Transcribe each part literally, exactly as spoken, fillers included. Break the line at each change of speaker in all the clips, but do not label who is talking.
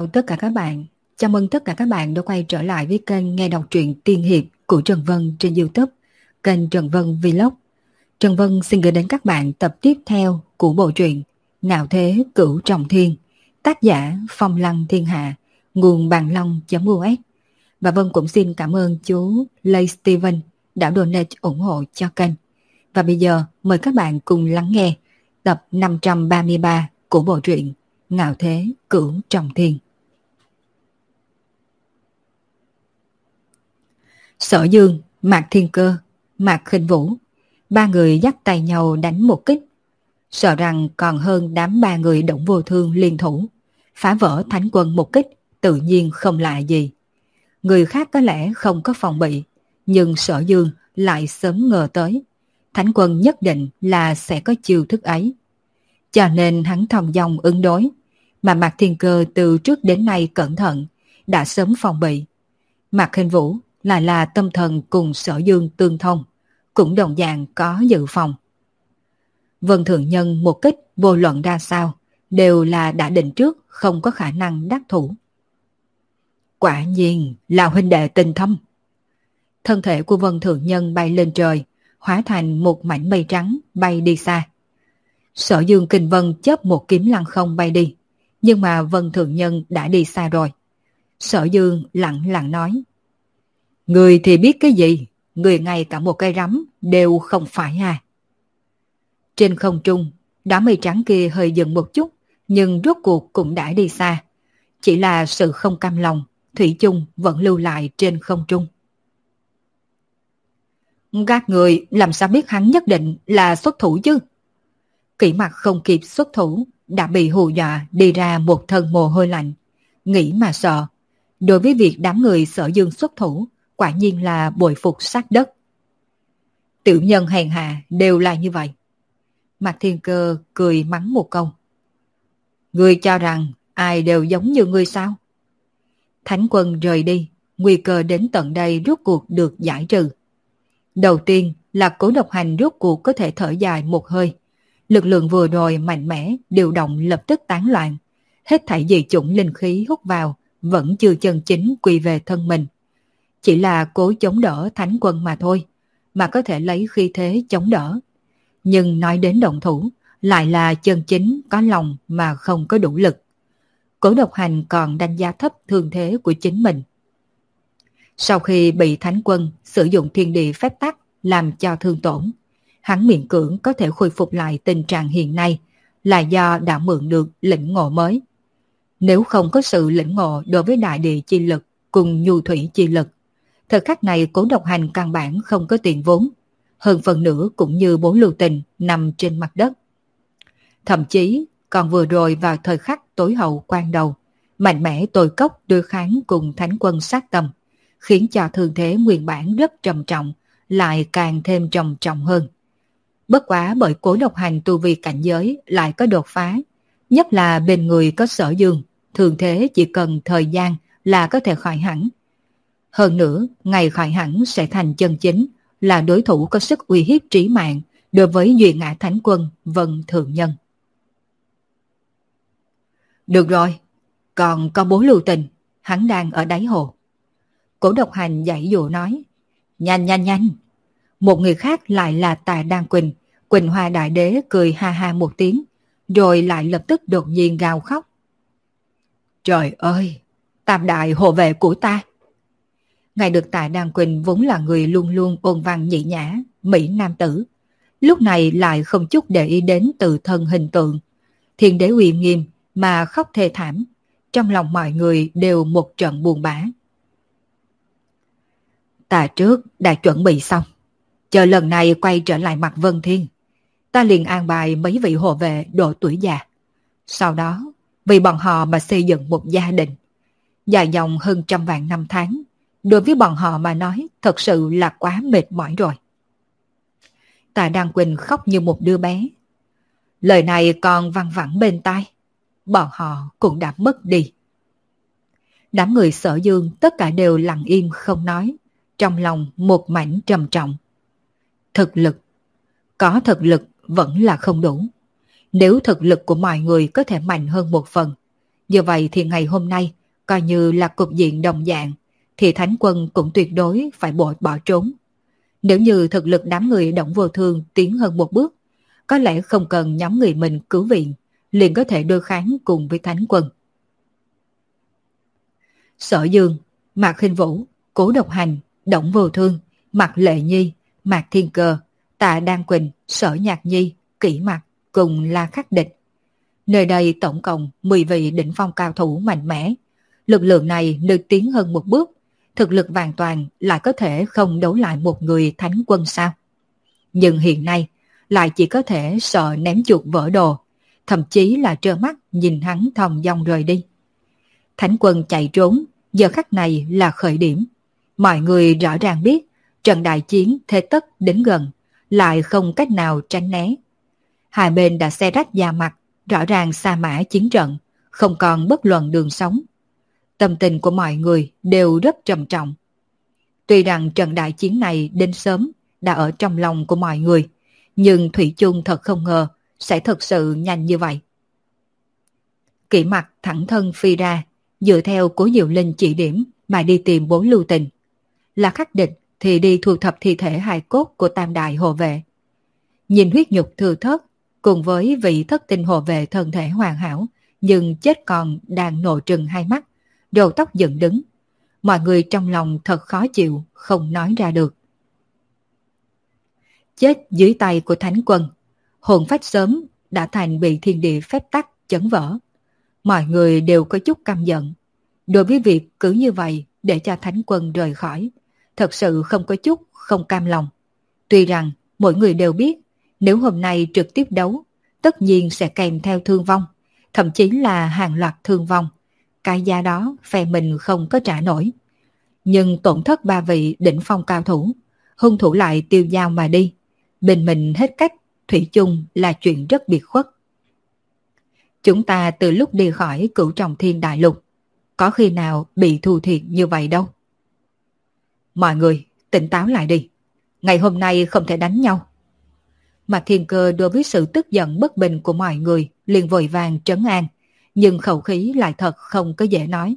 Tất cả các bạn, chào mừng tất cả các bạn đã quay trở lại với kênh nghe đọc truyện tiên hiệp của Trần Vân trên YouTube, kênh Trần Vân Vlog. Trần Vân xin gửi đến các bạn tập tiếp theo của bộ truyện Ngạo Thế Cửu Trọng Thiên, tác giả Phong Lăng Thiên Hạ, nguồn bàn long.us. Và Vân cũng xin cảm ơn chú Lê Steven đã donate ủng hộ cho kênh. Và bây giờ mời các bạn cùng lắng nghe tập năm trăm ba mươi ba của bộ truyện Ngạo Thế Cửu Trọng Thiên. Sở Dương, Mạc Thiên Cơ, Mạc Khinh Vũ, ba người dắt tay nhau đánh một kích, sợ rằng còn hơn đám ba người Đổng Vô Thương liên thủ, phá vỡ Thánh Quân một kích tự nhiên không lạ gì. Người khác có lẽ không có phòng bị, nhưng Sở Dương lại sớm ngờ tới, Thánh Quân nhất định là sẽ có chiêu thức ấy. Cho nên hắn thong dong ứng đối, mà Mạc Thiên Cơ từ trước đến nay cẩn thận, đã sớm phòng bị. Mạc Khinh Vũ lại là tâm thần cùng Sở Dương tương thông, cũng đồng dạng có dự phòng. Vân Thượng Nhân một kích vô luận ra sao, đều là đã định trước không có khả năng đắc thủ. Quả nhiên là huynh đệ tình thâm. Thân thể của Vân Thượng Nhân bay lên trời, hóa thành một mảnh mây trắng bay đi xa. Sở Dương Kình Vân chớp một kiếm lăng không bay đi, nhưng mà Vân Thượng Nhân đã đi xa rồi. Sở Dương lặng lặng nói: Người thì biết cái gì, người ngay cả một cây rắm đều không phải à. Trên không trung, đám mây trắng kia hơi dừng một chút, nhưng rốt cuộc cũng đã đi xa. Chỉ là sự không cam lòng, thủy chung vẫn lưu lại trên không trung. Các người làm sao biết hắn nhất định là xuất thủ chứ? Kỷ Mặc không kịp xuất thủ, đã bị hù dọa đi ra một thân mồ hôi lạnh. Nghĩ mà sợ, đối với việc đám người Sở Dương xuất thủ, quả nhiên là bội phục sát đất. Tiểu nhân hèn hạ đều là như vậy. Mạc Thiên Cơ cười mắng một câu. Ngươi cho rằng ai đều giống như ngươi sao? Thánh Quân rời đi, nguy cơ đến tận đây rốt cuộc được giải trừ. Đầu tiên là Cố Độc Hành rốt cuộc có thể thở dài một hơi. Lực lượng vừa rồi mạnh mẽ, điều động lập tức tán loạn. Hết thảy dị chủng linh khí hút vào, vẫn chưa chân chính quy về thân mình. Chỉ là cố chống đỡ Thánh Quân mà thôi, mà có thể lấy khí thế chống đỡ. Nhưng nói đến động thủ, lại là chân chính có lòng mà không có đủ lực. Cố Độc Hành còn đánh giá thấp thương thế của chính mình. Sau khi bị Thánh Quân sử dụng thiên địa phép tắc làm cho thương tổn, hắn miễn cưỡng có thể khôi phục lại tình trạng hiện nay là do đã mượn được lĩnh ngộ mới. Nếu không có sự lĩnh ngộ đối với đại địa chi lực cùng nhu thủy chi lực, thời khắc này Cố Độc Hành căn bản không có tiền vốn, hơn phần nữa cũng như bốn lưu tình nằm trên mặt đất. Thậm chí còn vừa rồi vào thời khắc tối hậu quan đầu, mạnh mẽ tồi cốc đối kháng cùng Thánh Quân sát tâm, khiến cho thương thế nguyên bản rất trầm trọng lại càng thêm trầm trọng hơn. Bất quá bởi Cố Độc Hành tu vi cảnh giới lại có đột phá, nhất là bên người có Sở Dương, thương thế chỉ cần thời gian là có thể khỏi hẳn. Hơn nữa, ngày khỏi hẳn sẽ thành chân chính, là đối thủ có sức uy hiếp trí mạng đối với Duy Ngã Thánh Quân Vân Thượng Nhân. Được rồi, còn có bốn lưu tình, hắn đang ở đáy hồ. Cố Độc Hành dãy dụ nói, nhanh nhanh nhanh. Một người khác lại là Tà Đan Quỳnh, Quỳnh Hoa Đại Đế cười ha ha một tiếng, rồi lại lập tức đột nhiên gào khóc. Trời ơi, tam đại hộ vệ của ta. Ngài được Tạ Đan Quỳnh vốn là người luôn luôn ôn văn nhị nhã, mỹ nam tử. Lúc này lại không chút để ý đến tự thân hình tượng. Thiên đế uy nghiêm mà khóc thê thảm. Trong lòng mọi người đều một trận buồn bã. Ta trước đã chuẩn bị xong. Chờ lần này quay trở lại mặt Vân Thiên. Ta liền an bài mấy vị hộ vệ độ tuổi già. Sau đó, vì bọn họ mà xây dựng một gia đình. Dài dòng hơn trăm vạn năm tháng. Đối với bọn họ mà nói thật sự là quá mệt mỏi rồi. Tạ Đan Quỳnh khóc như một đứa bé. Lời này còn văng vẳng bên tai. Bọn họ cũng đã mất đi. Đám người Sở Dương tất cả đều lặng im không nói. Trong lòng một mảnh trầm trọng. Thực lực. Có thực lực vẫn là không đủ. Nếu thực lực của mọi người có thể mạnh hơn một phần, Như vậy thì ngày hôm nay, coi như là cục diện đồng dạng, thì Thánh Quân cũng tuyệt đối phải bỏ, bỏ trốn. Nếu như thực lực đám người Đổng Vô Thương tiến hơn một bước, có lẽ không cần nhóm người mình cứu viện, liền có thể đối kháng cùng với Thánh Quân. Sở Dương, Mạc Khinh Vũ, Cố Độc Hành, Đổng Vô Thương, Mạc Lệ Nhi, Mạc Thiên Cơ, Tạ Đan Quỳnh, Sở Nhạc Nhi, Kỷ Mặc cùng La Khắc Địch. Nơi đây tổng cộng mười vị đỉnh phong cao thủ mạnh mẽ. Lực lượng này nếu tiến hơn một bước, thực lực hoàn toàn lại có thể không đấu lại một người Thánh Quân sao. Nhưng hiện nay lại chỉ có thể sợ ném chuột vỡ đồ, thậm chí là trơ mắt nhìn hắn thong dong rời đi. Thánh Quân chạy trốn, giờ khắc này là khởi điểm. Mọi người rõ ràng biết trận đại chiến thế tất đến gần, lại không cách nào tránh né. Hai bên đã xe rách da mặt, rõ ràng sa mã chiến trận, không còn bất luận đường sống. Tâm tình của mọi người đều rất trầm trọng. Tuy rằng trận đại chiến này đến sớm đã ở trong lòng của mọi người, nhưng Thủy chung thật không ngờ sẽ thật sự nhanh như vậy. Kỷ Mặc thẳng thân phi ra, dựa theo Cố Diệu Linh chỉ điểm mà đi tìm Bố Lưu Tình. La Khắc Địch thì đi thu thập thi thể hài cốt của Tam Đại hộ vệ. Nhìn huyết nhục thừa thớt, cùng với vị thất tinh hộ vệ thân thể hoàn hảo, nhưng chết còn đang nộ trừng hai mắt, đầu tóc dựng đứng. Mọi người trong lòng thật khó chịu, không nói ra được. Chết dưới tay của Thánh Quân, hồn phách sớm đã thành bị thiên địa phép tắc chấn vỡ. Mọi người đều có chút căm giận. Đối với việc cứ như vậy để cho Thánh Quân rời khỏi, thật sự không có chút không cam lòng. Tuy rằng mỗi người đều biết nếu hôm nay trực tiếp đấu, tất nhiên sẽ kèm theo thương vong, thậm chí là hàng loạt thương vong. Cái giá đó phe mình không có trả nổi. Nhưng tổn thất ba vị đỉnh phong cao thủ, hung thủ lại tiêu dao mà đi. Bên mình hết cách, thủy chung là chuyện rất biệt khuất. Chúng ta từ lúc đi khỏi Cửu Trọng Thiên Đại Lục, có khi nào bị thua thiệt như vậy đâu. Mọi người tỉnh táo lại đi. Ngày hôm nay không thể đánh nhau. Mà Thiên Cơ đối với sự tức giận bất bình của mọi người liền vội vàng trấn an, nhưng khẩu khí lại thật không có dễ nói.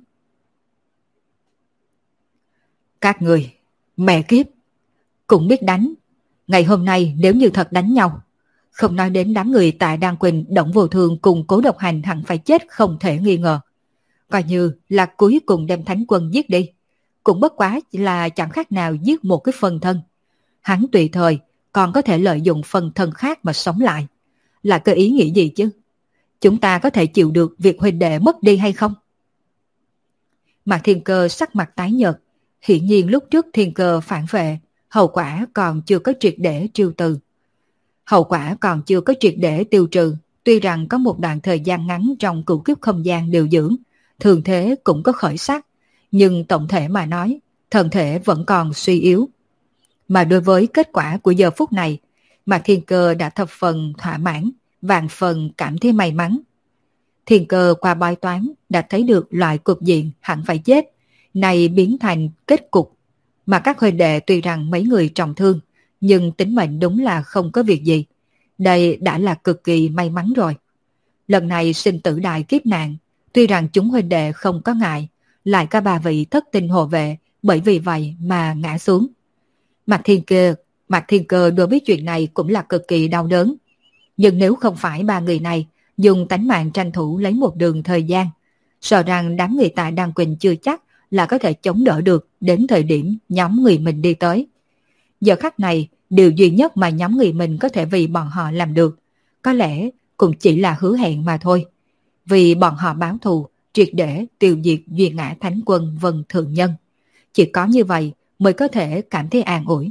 Các người, mẹ kiếp, cũng biết đánh. Ngày hôm nay nếu như thật đánh nhau, không nói đến đám người Tạ Đan Quỳnh, Đổng Vô Thương cùng Cố Độc Hành hẳn phải chết không thể nghi ngờ. Coi như là cuối cùng đem Thánh Quân giết đi, cũng bất quá là chẳng khác nào giết một cái phần thân. Hắn tùy thời còn có thể lợi dụng phần thân khác mà sống lại. Là cái ý nghĩ gì chứ? Chúng ta có thể chịu được việc huynh đệ mất đi hay không? Mạc Thiên Cơ sắc mặt tái nhợt. Hiển nhiên lúc trước Thiên Cơ phản vệ, hậu quả còn chưa có triệt để trừ từ. Hậu quả còn chưa có triệt để tiêu trừ. Tuy rằng có một đoạn thời gian ngắn trong cửu kiếp không gian điều dưỡng, thường thế cũng có khởi sắc, nhưng tổng thể mà nói, thân thể vẫn còn suy yếu. Mà đối với kết quả của giờ phút này, Mạc Thiên Cơ đã thập phần thỏa mãn, vạn phần cảm thấy may mắn. Thiên Cơ qua bói toán đã thấy được loại cục diện hẳn phải chết, này biến thành kết cục. Mà các huynh đệ tuy rằng mấy người trọng thương, nhưng tính mệnh đúng là không có việc gì. Đây đã là cực kỳ may mắn rồi. Lần này sinh tử đại kiếp nạn, tuy rằng chúng huynh đệ không có ngại, lại có ba vị thất tinh hộ vệ bởi vì vậy mà ngã xuống. Mạc Thiên Cơ, Mạc Thiên Cơ đối với chuyện này cũng là cực kỳ đau đớn. Nhưng nếu không phải ba người này dùng tánh mạng tranh thủ lấy một đường thời gian, sợ rằng đám người Tạ Đan Quỳnh chưa chắc là có thể chống đỡ được đến thời điểm nhóm người mình đi tới. Giờ khắc này, điều duy nhất mà nhóm người mình có thể vì bọn họ làm được, có lẽ cũng chỉ là hứa hẹn mà thôi. Vì bọn họ báo thù, triệt để tiêu diệt duy ngã Thánh Quân Vân Thượng Nhân. Chỉ có như vậy mới có thể cảm thấy an ủi.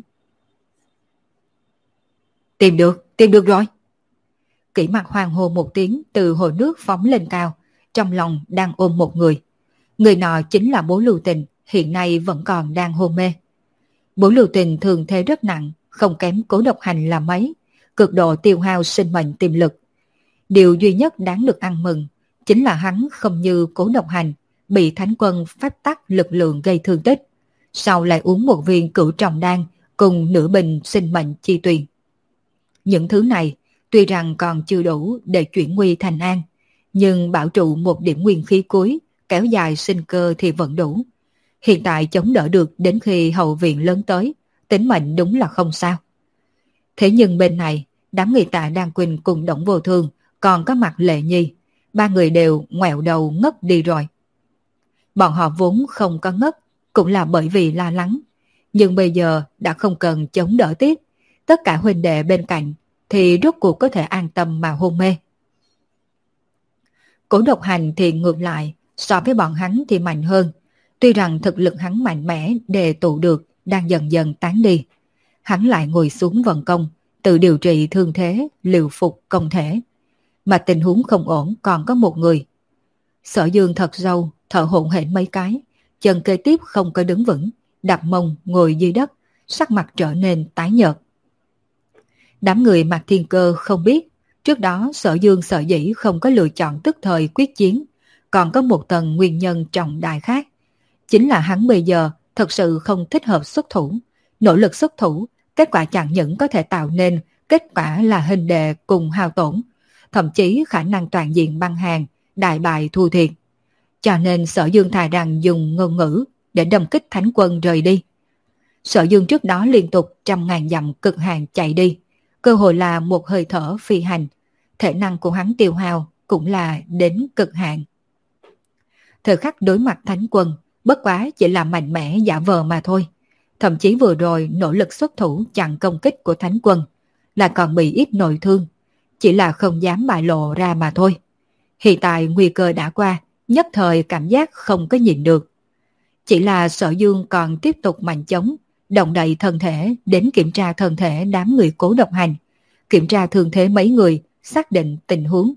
Tìm được, tìm được rồi. Kỷ Mặc hoàng hô một tiếng từ hồ nước phóng lên cao, trong lòng đang ôm một người. Người nọ chính là Bố Lưu Tình, hiện nay vẫn còn đang hôn mê. Bố Lưu Tình thường thế rất nặng, không kém Cố Độc Hành là mấy, cực độ tiêu hao sinh mệnh tiềm lực. Điều duy nhất đáng được ăn mừng chính là hắn không như Cố Độc Hành bị Thánh Quân phách tắc lực lượng gây thương tích, sau lại uống một viên cửu trọng đan cùng nửa bình sinh mệnh chi tuyền. Những thứ này tuy rằng còn chưa đủ để chuyển nguy thành an, nhưng bảo trụ một điểm nguyên khí cuối, kéo dài sinh cơ thì vẫn đủ. Hiện tại chống đỡ được đến khi hậu viện lớn tới, tính mệnh đúng là không sao. Thế nhưng bên này, đám người Tạ Đan Quỳnh cùng Đổng Vô Thương, còn có mặt Lệ Nhi, ba người đều ngoẹo đầu ngất đi rồi. Bọn họ vốn không có ngất, cũng là bởi vì lo lắng. Nhưng bây giờ đã không cần chống đỡ tiếp, tất cả huynh đệ bên cạnh thì rốt cuộc có thể an tâm mà hôn mê. Cố Độc Hành thì ngược lại, so với bọn hắn thì mạnh hơn. Tuy rằng thực lực hắn mạnh mẽ đề tụ được đang dần dần tán đi. Hắn lại ngồi xuống vận công, tự điều trị thương thế, liều phục công thể. Mà tình huống không ổn còn có một người. Sở Dương thật sâu, thở hổn hển mấy cái, chân kế tiếp không có đứng vững, đập mông ngồi dưới đất, sắc mặt trở nên tái nhợt. Đám người Mạc Thiên Cơ không biết, trước đó Sở Dương sở dĩ không có lựa chọn tức thời quyết chiến, còn có một tầng nguyên nhân trọng đại khác. Chính là hắn bây giờ thật sự không thích hợp xuất thủ, nỗ lực xuất thủ, kết quả chẳng những có thể tạo nên kết quả là hình đệ cùng hao tổn, thậm chí khả năng toàn diện băng hàng, đại bại thua thiệt. Cho nên Sở Dương thà rằng dùng ngôn ngữ để đâm kích thánh quân rời đi. Sở Dương trước đó liên tục trăm ngàn dặm cực hạn chạy đi, cơ hội là một hơi thở phi hành, thể năng của hắn tiêu hao cũng là đến cực hạn. Thời khắc đối mặt thánh quân, bất quá chỉ là mạnh mẽ giả vờ mà thôi. Thậm chí vừa rồi nỗ lực xuất thủ chặn công kích của thánh quân, là còn bị ít nội thương, chỉ là không dám bại lộ ra mà thôi. Hiện tại nguy cơ đã qua, nhất thời cảm giác không có nhịn được. Chỉ là Sở Dương còn tiếp tục mạnh chống, động đậy thân thể đến kiểm tra thân thể đám người Cố Độc Hành, kiểm tra thương thế mấy người, xác định tình huống.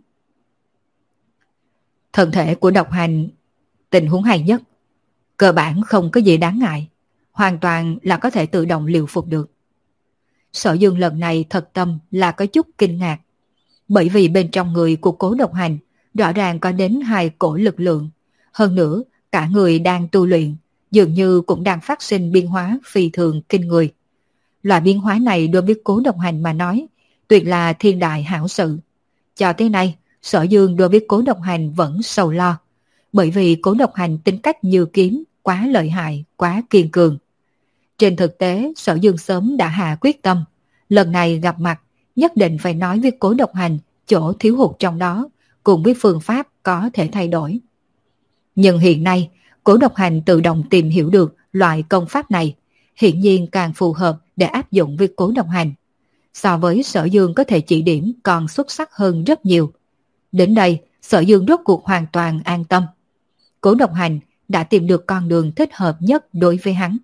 Thân thể của Độc Hành tình huống hay nhất, cơ bản không có gì đáng ngại, hoàn toàn là có thể tự động liều phục được. Sở Dương lần này thật tâm là có chút kinh ngạc, bởi vì bên trong người của Cố Độc Hành rõ ràng có đến hai cổ lực lượng, hơn nữa cả người đang tu luyện, dường như cũng đang phát sinh biến hóa phi thường kinh người. Loại biến hóa này đối với Cố Độc Hành mà nói, tuyệt là thiên đại hảo sự. Cho tới nay, Sở Dương đối với Cố Độc Hành vẫn sầu lo, bởi vì Cố Độc Hành tính cách như kiếm, quá lợi hại, quá kiên cường. Trên thực tế, Sở Dương sớm đã hạ quyết tâm, lần này gặp mặt, nhất định phải nói với Cố Độc Hành chỗ thiếu hụt trong đó, cùng với phương pháp có thể thay đổi. Nhưng hiện nay, Cố Độc Hành tự động tìm hiểu được loại công pháp này, hiển nhiên càng phù hợp để áp dụng với Cố Độc Hành. So với Sở Dương có thể chỉ điểm còn xuất sắc hơn rất nhiều. Đến đây, Sở Dương rốt cuộc hoàn toàn an tâm. Cố Độc Hành đã tìm được con đường thích hợp nhất đối với hắn.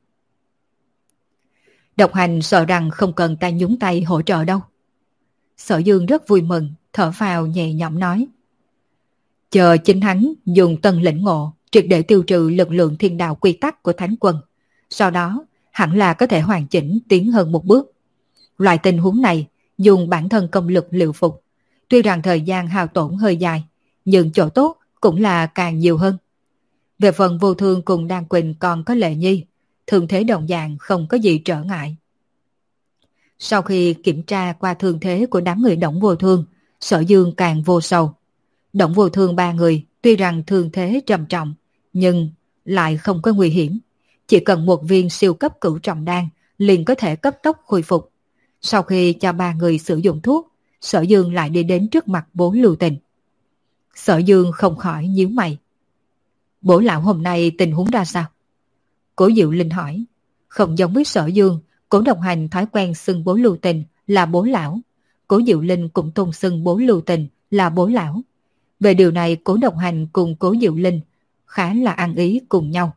Độc Hành sợ rằng không cần ta nhúng tay hỗ trợ đâu. Sở Dương rất vui mừng, thở phào nhẹ nhõm nói. Chờ chính hắn dùng tân lĩnh ngộ, triệt để tiêu trừ lực lượng thiên đạo quy tắc của thánh quân. Sau đó, hẳn là có thể hoàn chỉnh tiến hơn một bước. Loại tình huống này, dùng bản thân công lực liệu phục. Tuy rằng thời gian hao tổn hơi dài, nhưng chỗ tốt cũng là càng nhiều hơn. Về phần Vô Thương cùng Đan Quỳnh còn có Lệ Nhi, thương thế đồng dạng không có gì trở ngại. Sau khi kiểm tra qua thương thế của đám người Đổng Vô Thương, Sở Dương càng vô sầu. Đổng Vô Thương ba người tuy rằng thương thế trầm trọng, nhưng lại không có nguy hiểm. Chỉ cần một viên siêu cấp cửu trọng đan liền có thể cấp tốc khôi phục. Sau khi cho ba người sử dụng thuốc, Sở Dương lại đi đến trước mặt Bố Lưu Tình. Sở Dương không khỏi nhíu mày. Bố lão hôm nay tình huống ra sao? Cố Diệu Linh hỏi. Không giống với Sở Dương, Cố Độc Hành thói quen xưng Bố Lưu Tình là bố lão. Cố Diệu Linh cũng tôn xưng Bố Lưu Tình là bố lão. Về điều này Cố Độc Hành cùng Cố Diệu Linh khá là ăn ý cùng nhau.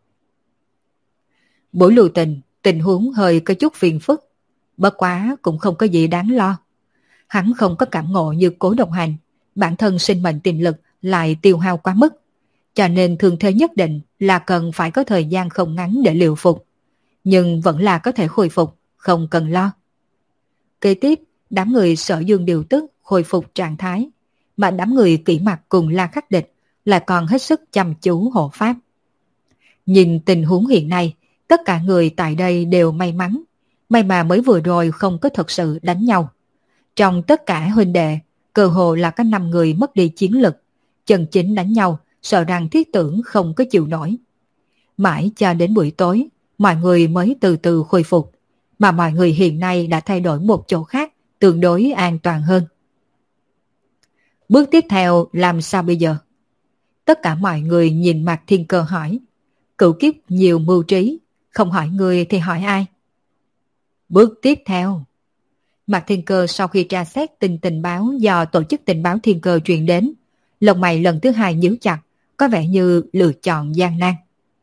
Bố Lưu Tình tình huống hơi có chút phiền phức, bất quá cũng không có gì đáng lo. Hắn không có cảm ngộ như Cố Độc Hành, bản thân sinh mệnh tiềm lực lại tiêu hao quá mức, cho nên thương thế nhất định là cần phải có thời gian không ngắn để liệu phục, nhưng vẫn là có thể khôi phục, không cần lo. Kế tiếp, đám người Sở Dương điều tức khôi phục trạng thái, mà đám người Kỷ Mặc cùng La Khắc Địch lại còn hết sức chăm chú hộ pháp. Nhìn tình huống hiện nay, tất cả người tại đây đều may mắn, may mà mới vừa rồi không có thật sự đánh nhau. Trong tất cả huynh đệ, cơ hồ là các năm người mất đi chiến lực, chân chính đánh nhau, sợ rằng thiết tưởng không có chịu nổi. Mãi cho đến buổi tối, mọi người mới từ từ khôi phục, mà mọi người hiện nay đã thay đổi một chỗ khác, tương đối an toàn hơn. Bước tiếp theo làm sao bây giờ? Tất cả mọi người nhìn Mạc Thiên Cơ hỏi. Cửu kiếp nhiều mưu trí, không hỏi người thì hỏi ai? Bước tiếp theo. Mạc Thiên Cơ sau khi tra xét tin tình báo do tổ chức tình báo Thiên Cơ truyền đến, lông mày lần thứ hai nhíu chặt, có vẻ như lựa chọn gian nan.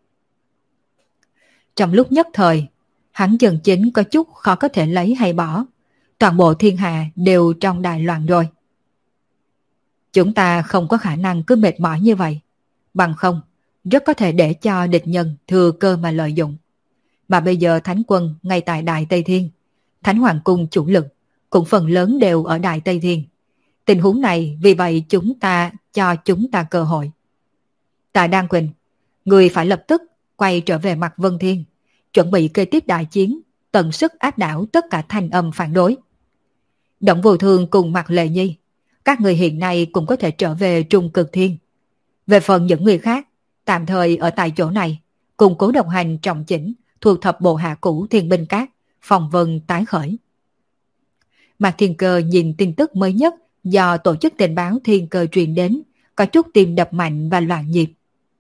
Trong lúc nhất thời, hắn chân chính có chút khó có thể lấy hay bỏ. Toàn bộ thiên hạ đều trong đại loạn rồi. Chúng ta không có khả năng cứ mệt mỏi như vậy. Bằng không, rất có thể để cho địch nhân thừa cơ mà lợi dụng. Mà bây giờ Thánh quân ngay tại Đại Tây Thiên, Thánh Hoàng Cung chủ lực cũng phần lớn đều ở Đại Tây Thiên. Tình huống này vì vậy chúng ta cho chúng ta cơ hội. Tạ Đan Quỳnh, người phải lập tức quay trở về mặt Vân Thiên, chuẩn bị kế tiếp đại chiến, tận sức áp đảo tất cả thanh âm phản đối. Động Vô Thương cùng Mạc Lệ Nhi, các người hiện nay cũng có thể trở về Trung Cực Thiên. Về phần những người khác, tạm thời ở tại chỗ này, cùng cố đồng hành trọng chỉnh, thu thập bộ hạ cũ Thiên Binh Các, phòng vân tái khởi. Mạc Thiên Cơ nhìn tin tức mới nhất do tổ chức tình báo Thiên Cơ truyền đến, có chút tim đập mạnh và loạn nhịp.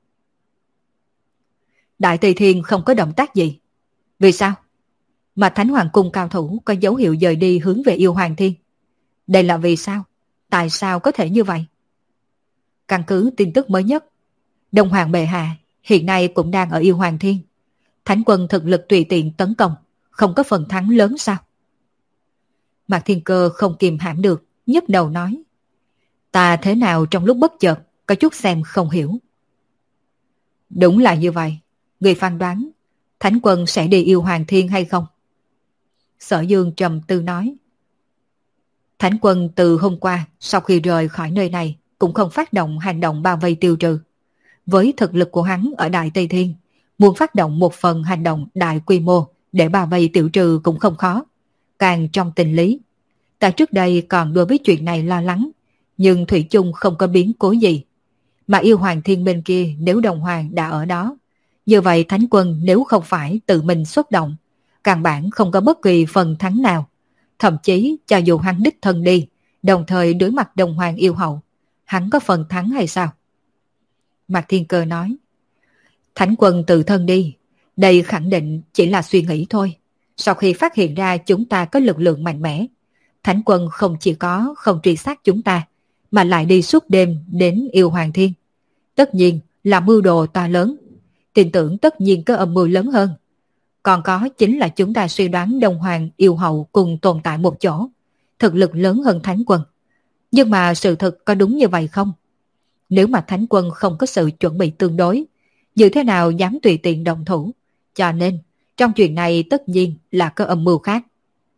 Đại Tây Thiên không có động tác gì. Vì sao? Mà Thánh Hoàng Cung cao thủ có dấu hiệu dời đi hướng về Yêu Hoàng Thiên. Đây là vì sao? Tại sao có thể như vậy? Căn cứ tin tức mới nhất, Đông Hoàng bệ hạ hiện nay cũng đang ở Yêu Hoàng Thiên. Thánh quân thực lực tùy tiện tấn công, không có phần thắng lớn sao? Mạc Thiên Cơ không kìm hãm được, nhức đầu nói. Ta thế nào trong lúc bất chợt, có chút xem không hiểu. Đúng là như vậy. Người phán đoán, Thánh quân sẽ đi Yêu Hoàng Thiên hay không? Sở Dương trầm tư nói. Thánh quân từ hôm qua, sau khi rời khỏi nơi này, cũng không phát động hành động bao vây tiêu trừ. Với thực lực của hắn ở Đại Tây Thiên, muốn phát động một phần hành động đại quy mô để bao vây tiêu trừ cũng không khó. Càng trong tình lý, ta trước đây còn đối với chuyện này lo lắng, nhưng thủy chung không có biến cố gì. Mà Yêu Hoàng Thiên bên kia nếu Đồng Hoàng đã ở đó, như vậy Thánh quân nếu không phải tự mình xuất động, căn bản không có bất kỳ phần thắng nào. Thậm chí cho dù hắn đích thân đi, đồng thời đối mặt Đồng Hoàng yêu hậu, hắn có phần thắng hay sao? Mạc Thiên Cơ nói. Thánh quân tự thân đi, đây khẳng định chỉ là suy nghĩ thôi. Sau khi phát hiện ra chúng ta có lực lượng mạnh mẽ, Thánh quân không chỉ có không truy sát chúng ta, mà lại đi suốt đêm đến Yêu Hoàng Thiên. Tất nhiên là mưu đồ to lớn, tin tưởng tất nhiên có âm mưu lớn hơn. Còn có chính là chúng ta suy đoán Đông Hoàng yêu hậu cùng tồn tại một chỗ, thực lực lớn hơn Thánh quân. Nhưng mà sự thật có đúng như vậy không? Nếu mà Thánh quân không có sự chuẩn bị tương đối, như thế nào dám tùy tiện động thủ? Cho nên, trong chuyện này tất nhiên là có âm mưu khác.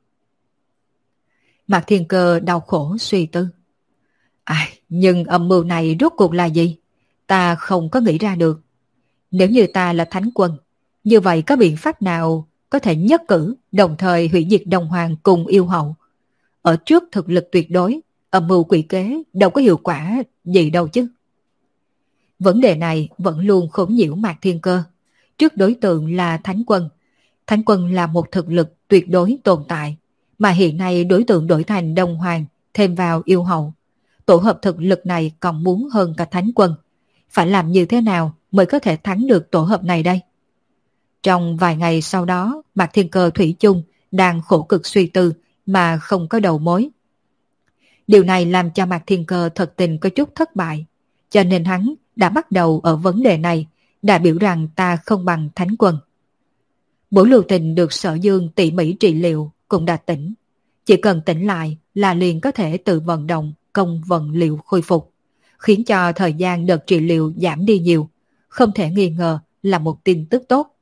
Mạc Thiên Cơ đau khổ suy tư. À, nhưng âm mưu này rốt cuộc là gì? Ta không có nghĩ ra được. Nếu như ta là Thánh quân, như vậy có biện pháp nào có thể nhất cử đồng thời hủy diệt Đồng Hoàng cùng yêu hậu? Ở trước thực lực tuyệt đối, âm mưu quỷ kế đâu có hiệu quả gì đâu chứ. Vấn đề này vẫn luôn khốn nhiễu Mạc Thiên Cơ. Trước đối tượng là Thánh quân. Thánh quân là một thực lực tuyệt đối tồn tại, mà hiện nay đối tượng đổi thành Đồng Hoàng, thêm vào yêu hậu. Tổ hợp thực lực này còn muốn hơn cả Thánh quân. Phải làm như thế nào mới có thể thắng được tổ hợp này đây? Trong vài ngày sau đó, Mạc Thiên Cơ thủy chung đang khổ cực suy tư mà không có đầu mối. Điều này làm cho Mạc Thiên Cơ thật tình có chút thất bại, cho nên hắn đã bắt đầu ở vấn đề này, đã biểu rằng ta không bằng Thánh quân. Bổ Lưu Tình được Sở Dương tỉ mỉ trị liệu cũng đã tỉnh. Chỉ cần tỉnh lại là liền có thể tự vận động công vận liệu khôi phục, khiến cho thời gian đợt trị liệu giảm đi nhiều, không thể nghi ngờ là một tin tức tốt.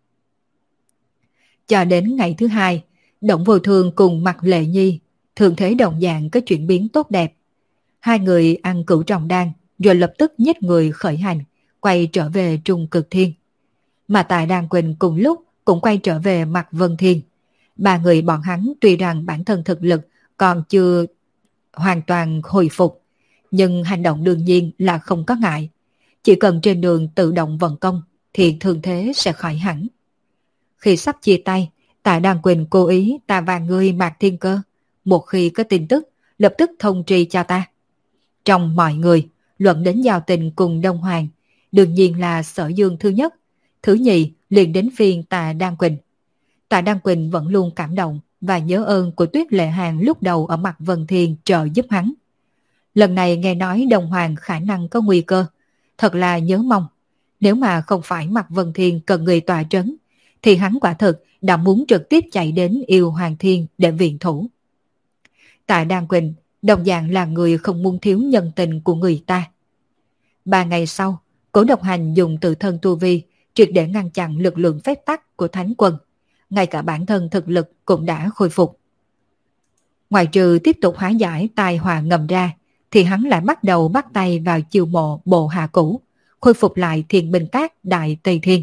Cho đến ngày thứ hai, Động Vô Thương cùng Mạc Lệ Nhi thường thế đồng dạng có chuyển biến tốt đẹp. Hai người ăn cửu trọng đan rồi lập tức nhích người khởi hành, quay trở về Trung Cực Thiên. Mà Tài Đan Quỳnh cùng lúc cũng quay trở về mặt Vân Thiên. Ba người bọn hắn tuy rằng bản thân thực lực còn chưa hoàn toàn hồi phục, nhưng hành động đương nhiên là không có ngại. Chỉ cần trên đường tự động vận công thì thương thế sẽ khỏi hẳn. Khi sắp chia tay, Tạ Đan Quỳnh cố ý ta và ngươi Mạc Thiên Cơ, một khi có tin tức lập tức thông tri cho ta. Trong mọi người, luận đến giao tình cùng Đông Hoàng, đương nhiên là Sở Dương thứ nhất, thứ nhì liền đến phiên Tạ Đan Quỳnh. Tạ Đan Quỳnh vẫn luôn cảm động và nhớ ơn của Tuyết Lệ Hàn lúc đầu ở mặt Vân Thiên trợ giúp hắn. Lần này nghe nói Đông Hoàng khả năng có nguy cơ, thật là nhớ mong. Nếu mà không phải mặt Vân Thiên cần người tọa trấn, thì hắn quả thực đã muốn trực tiếp chạy đến Yêu Hoàng Thiên để viện thủ. Tạ Đan Quỳnh đồng dạng là người không muốn thiếu nhân tình của người ta. Ba ngày sau, Cố Độc Hành dùng tự thân tu vi triệt để ngăn chặn lực lượng phép tắc của Thánh Quân. Ngay cả bản thân thực lực cũng đã khôi phục. Ngoài trừ tiếp tục hóa giải tai họa ngầm ra, thì hắn lại bắt đầu bắt tay vào chiêu mộ bộ hạ cũ, khôi phục lại Thiên Binh Các Đại Tây Thiên.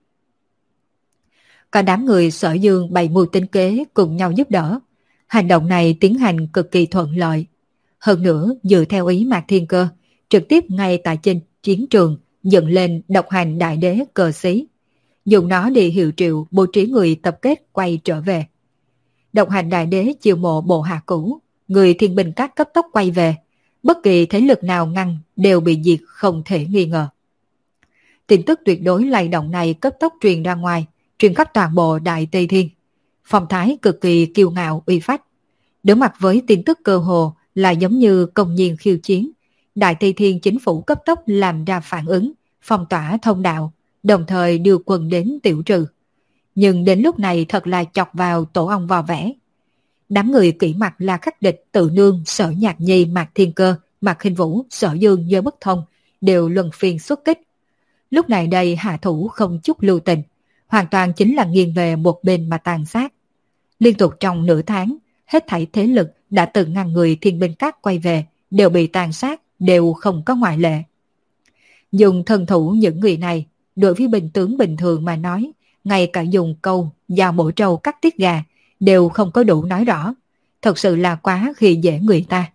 Cả đám người Sở Dương bày mưu tính kế cùng nhau giúp đỡ. Hành động này tiến hành cực kỳ thuận lợi. Hơn nữa, dựa theo ý Mạc Thiên Cơ, trực tiếp ngay tại trên chiến trường dựng lên độc hành đại đế cờ xí, dùng nó để hiệu triệu bố trí người tập kết quay trở về. Độc hành đại đế chiêu mộ bộ hạ cũ, người Thiên Binh Các cấp tốc quay về, bất kỳ thế lực nào ngăn đều bị diệt không thể nghi ngờ. Tin tức tuyệt đối lay động này cấp tốc truyền ra ngoài, truyền khắp toàn bộ Đại Tây Thiên. Phong thái cực kỳ kiêu ngạo uy phách. Đối mặt với tin tức cơ hồ là giống như công nhiên khiêu chiến, Đại Tây Thiên chính phủ cấp tốc làm ra phản ứng, phong tỏa thông đạo, đồng thời đưa quân đến tiểu trừ. Nhưng đến lúc này thật là chọc vào tổ ong vò vẽ. Đám người kỹ mặt là khắc địch Tự Nương, Sở Nhạc Nhi, Mạc Thiên Cơ, Mạc Khinh Vũ, Sở Dương, Giới Bất Thông đều luân phiên xuất kích. Lúc này đây hạ thủ không chút lưu tình, hoàn toàn chính là nghiêng về một bên mà tàn sát. Liên tục trong nửa tháng, hết thảy thế lực đã từng ngăn người Thiên Binh Các quay về đều bị tàn sát, đều không có ngoại lệ. Dùng thân thủ những người này, đối với binh tướng bình thường mà nói, ngay cả dùng câu dao bổ trâu cắt tiết gà đều không có đủ nói rõ, thật sự là quá khi dễ người ta.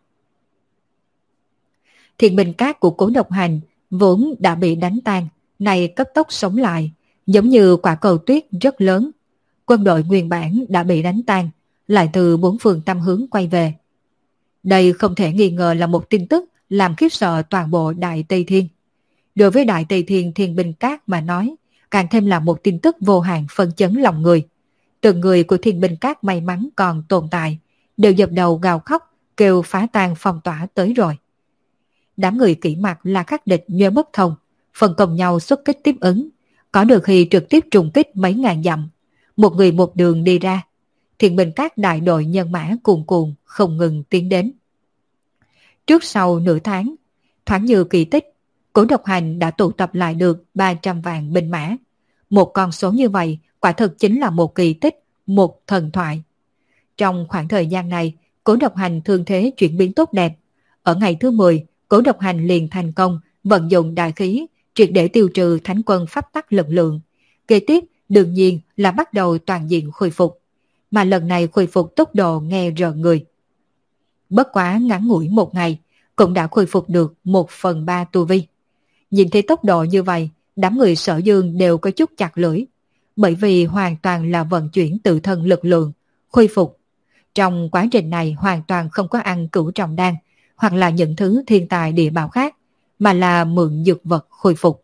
Thiên Binh Các của Cố Độc Hành vốn đã bị đánh tan, này cấp tốc sống lại, giống như quả cầu tuyết rất lớn. Quân đội nguyên bản đã bị đánh tan, lại từ bốn phương tám hướng quay về. Đây không thể nghi ngờ là một tin tức làm khiếp sợ toàn bộ Đại Tây Thiên. Đối với Đại Tây Thiên Thiên Binh Các mà nói, càng thêm là một tin tức vô hạn phân chấn lòng người. Từng người của Thiên Binh Các may mắn còn tồn tại, đều dập đầu gào khóc, kêu phá tan phong tỏa tới rồi. Đám người kỹ mặt là khắc địch Nhuế Bất Thông, phân công nhau xuất kích tiếp ứng, có được khi trực tiếp trùng kích mấy ngàn dặm, một người một đường đi ra. Thiên Binh Các đại đội nhân mã cuồn cuộn không ngừng tiến đến. Trước sau nửa tháng, thoáng như kỳ tích, Cố Độc Hành đã tụ tập lại được ba trăm vạn binh mã. Một con số như vậy quả thực chính là một kỳ tích, một thần thoại. Trong khoảng thời gian này, Cố Độc Hành thương thế chuyển biến tốt đẹp. Ở ngày thứ mười, Cố Độc Hành liền thành công vận dụng đại khí, triệt để tiêu trừ Thánh Quân pháp tắc lực lượng. Kế tiếp, đương nhiên là bắt đầu toàn diện khôi phục. Mà lần này khôi phục tốc độ nghe rợn người. Bất quá ngắn ngủi một ngày, cũng đã khôi phục được một phần ba tu vi. Nhìn thấy tốc độ như vậy, đám người Sở Dương đều có chút chặt lưỡi, bởi vì hoàn toàn là vận chuyển tự thân lực lượng, khôi phục. Trong quá trình này hoàn toàn không có ăn cửu trọng đan, hoặc là những thứ thiên tài địa bảo khác, mà là mượn dược vật khôi phục.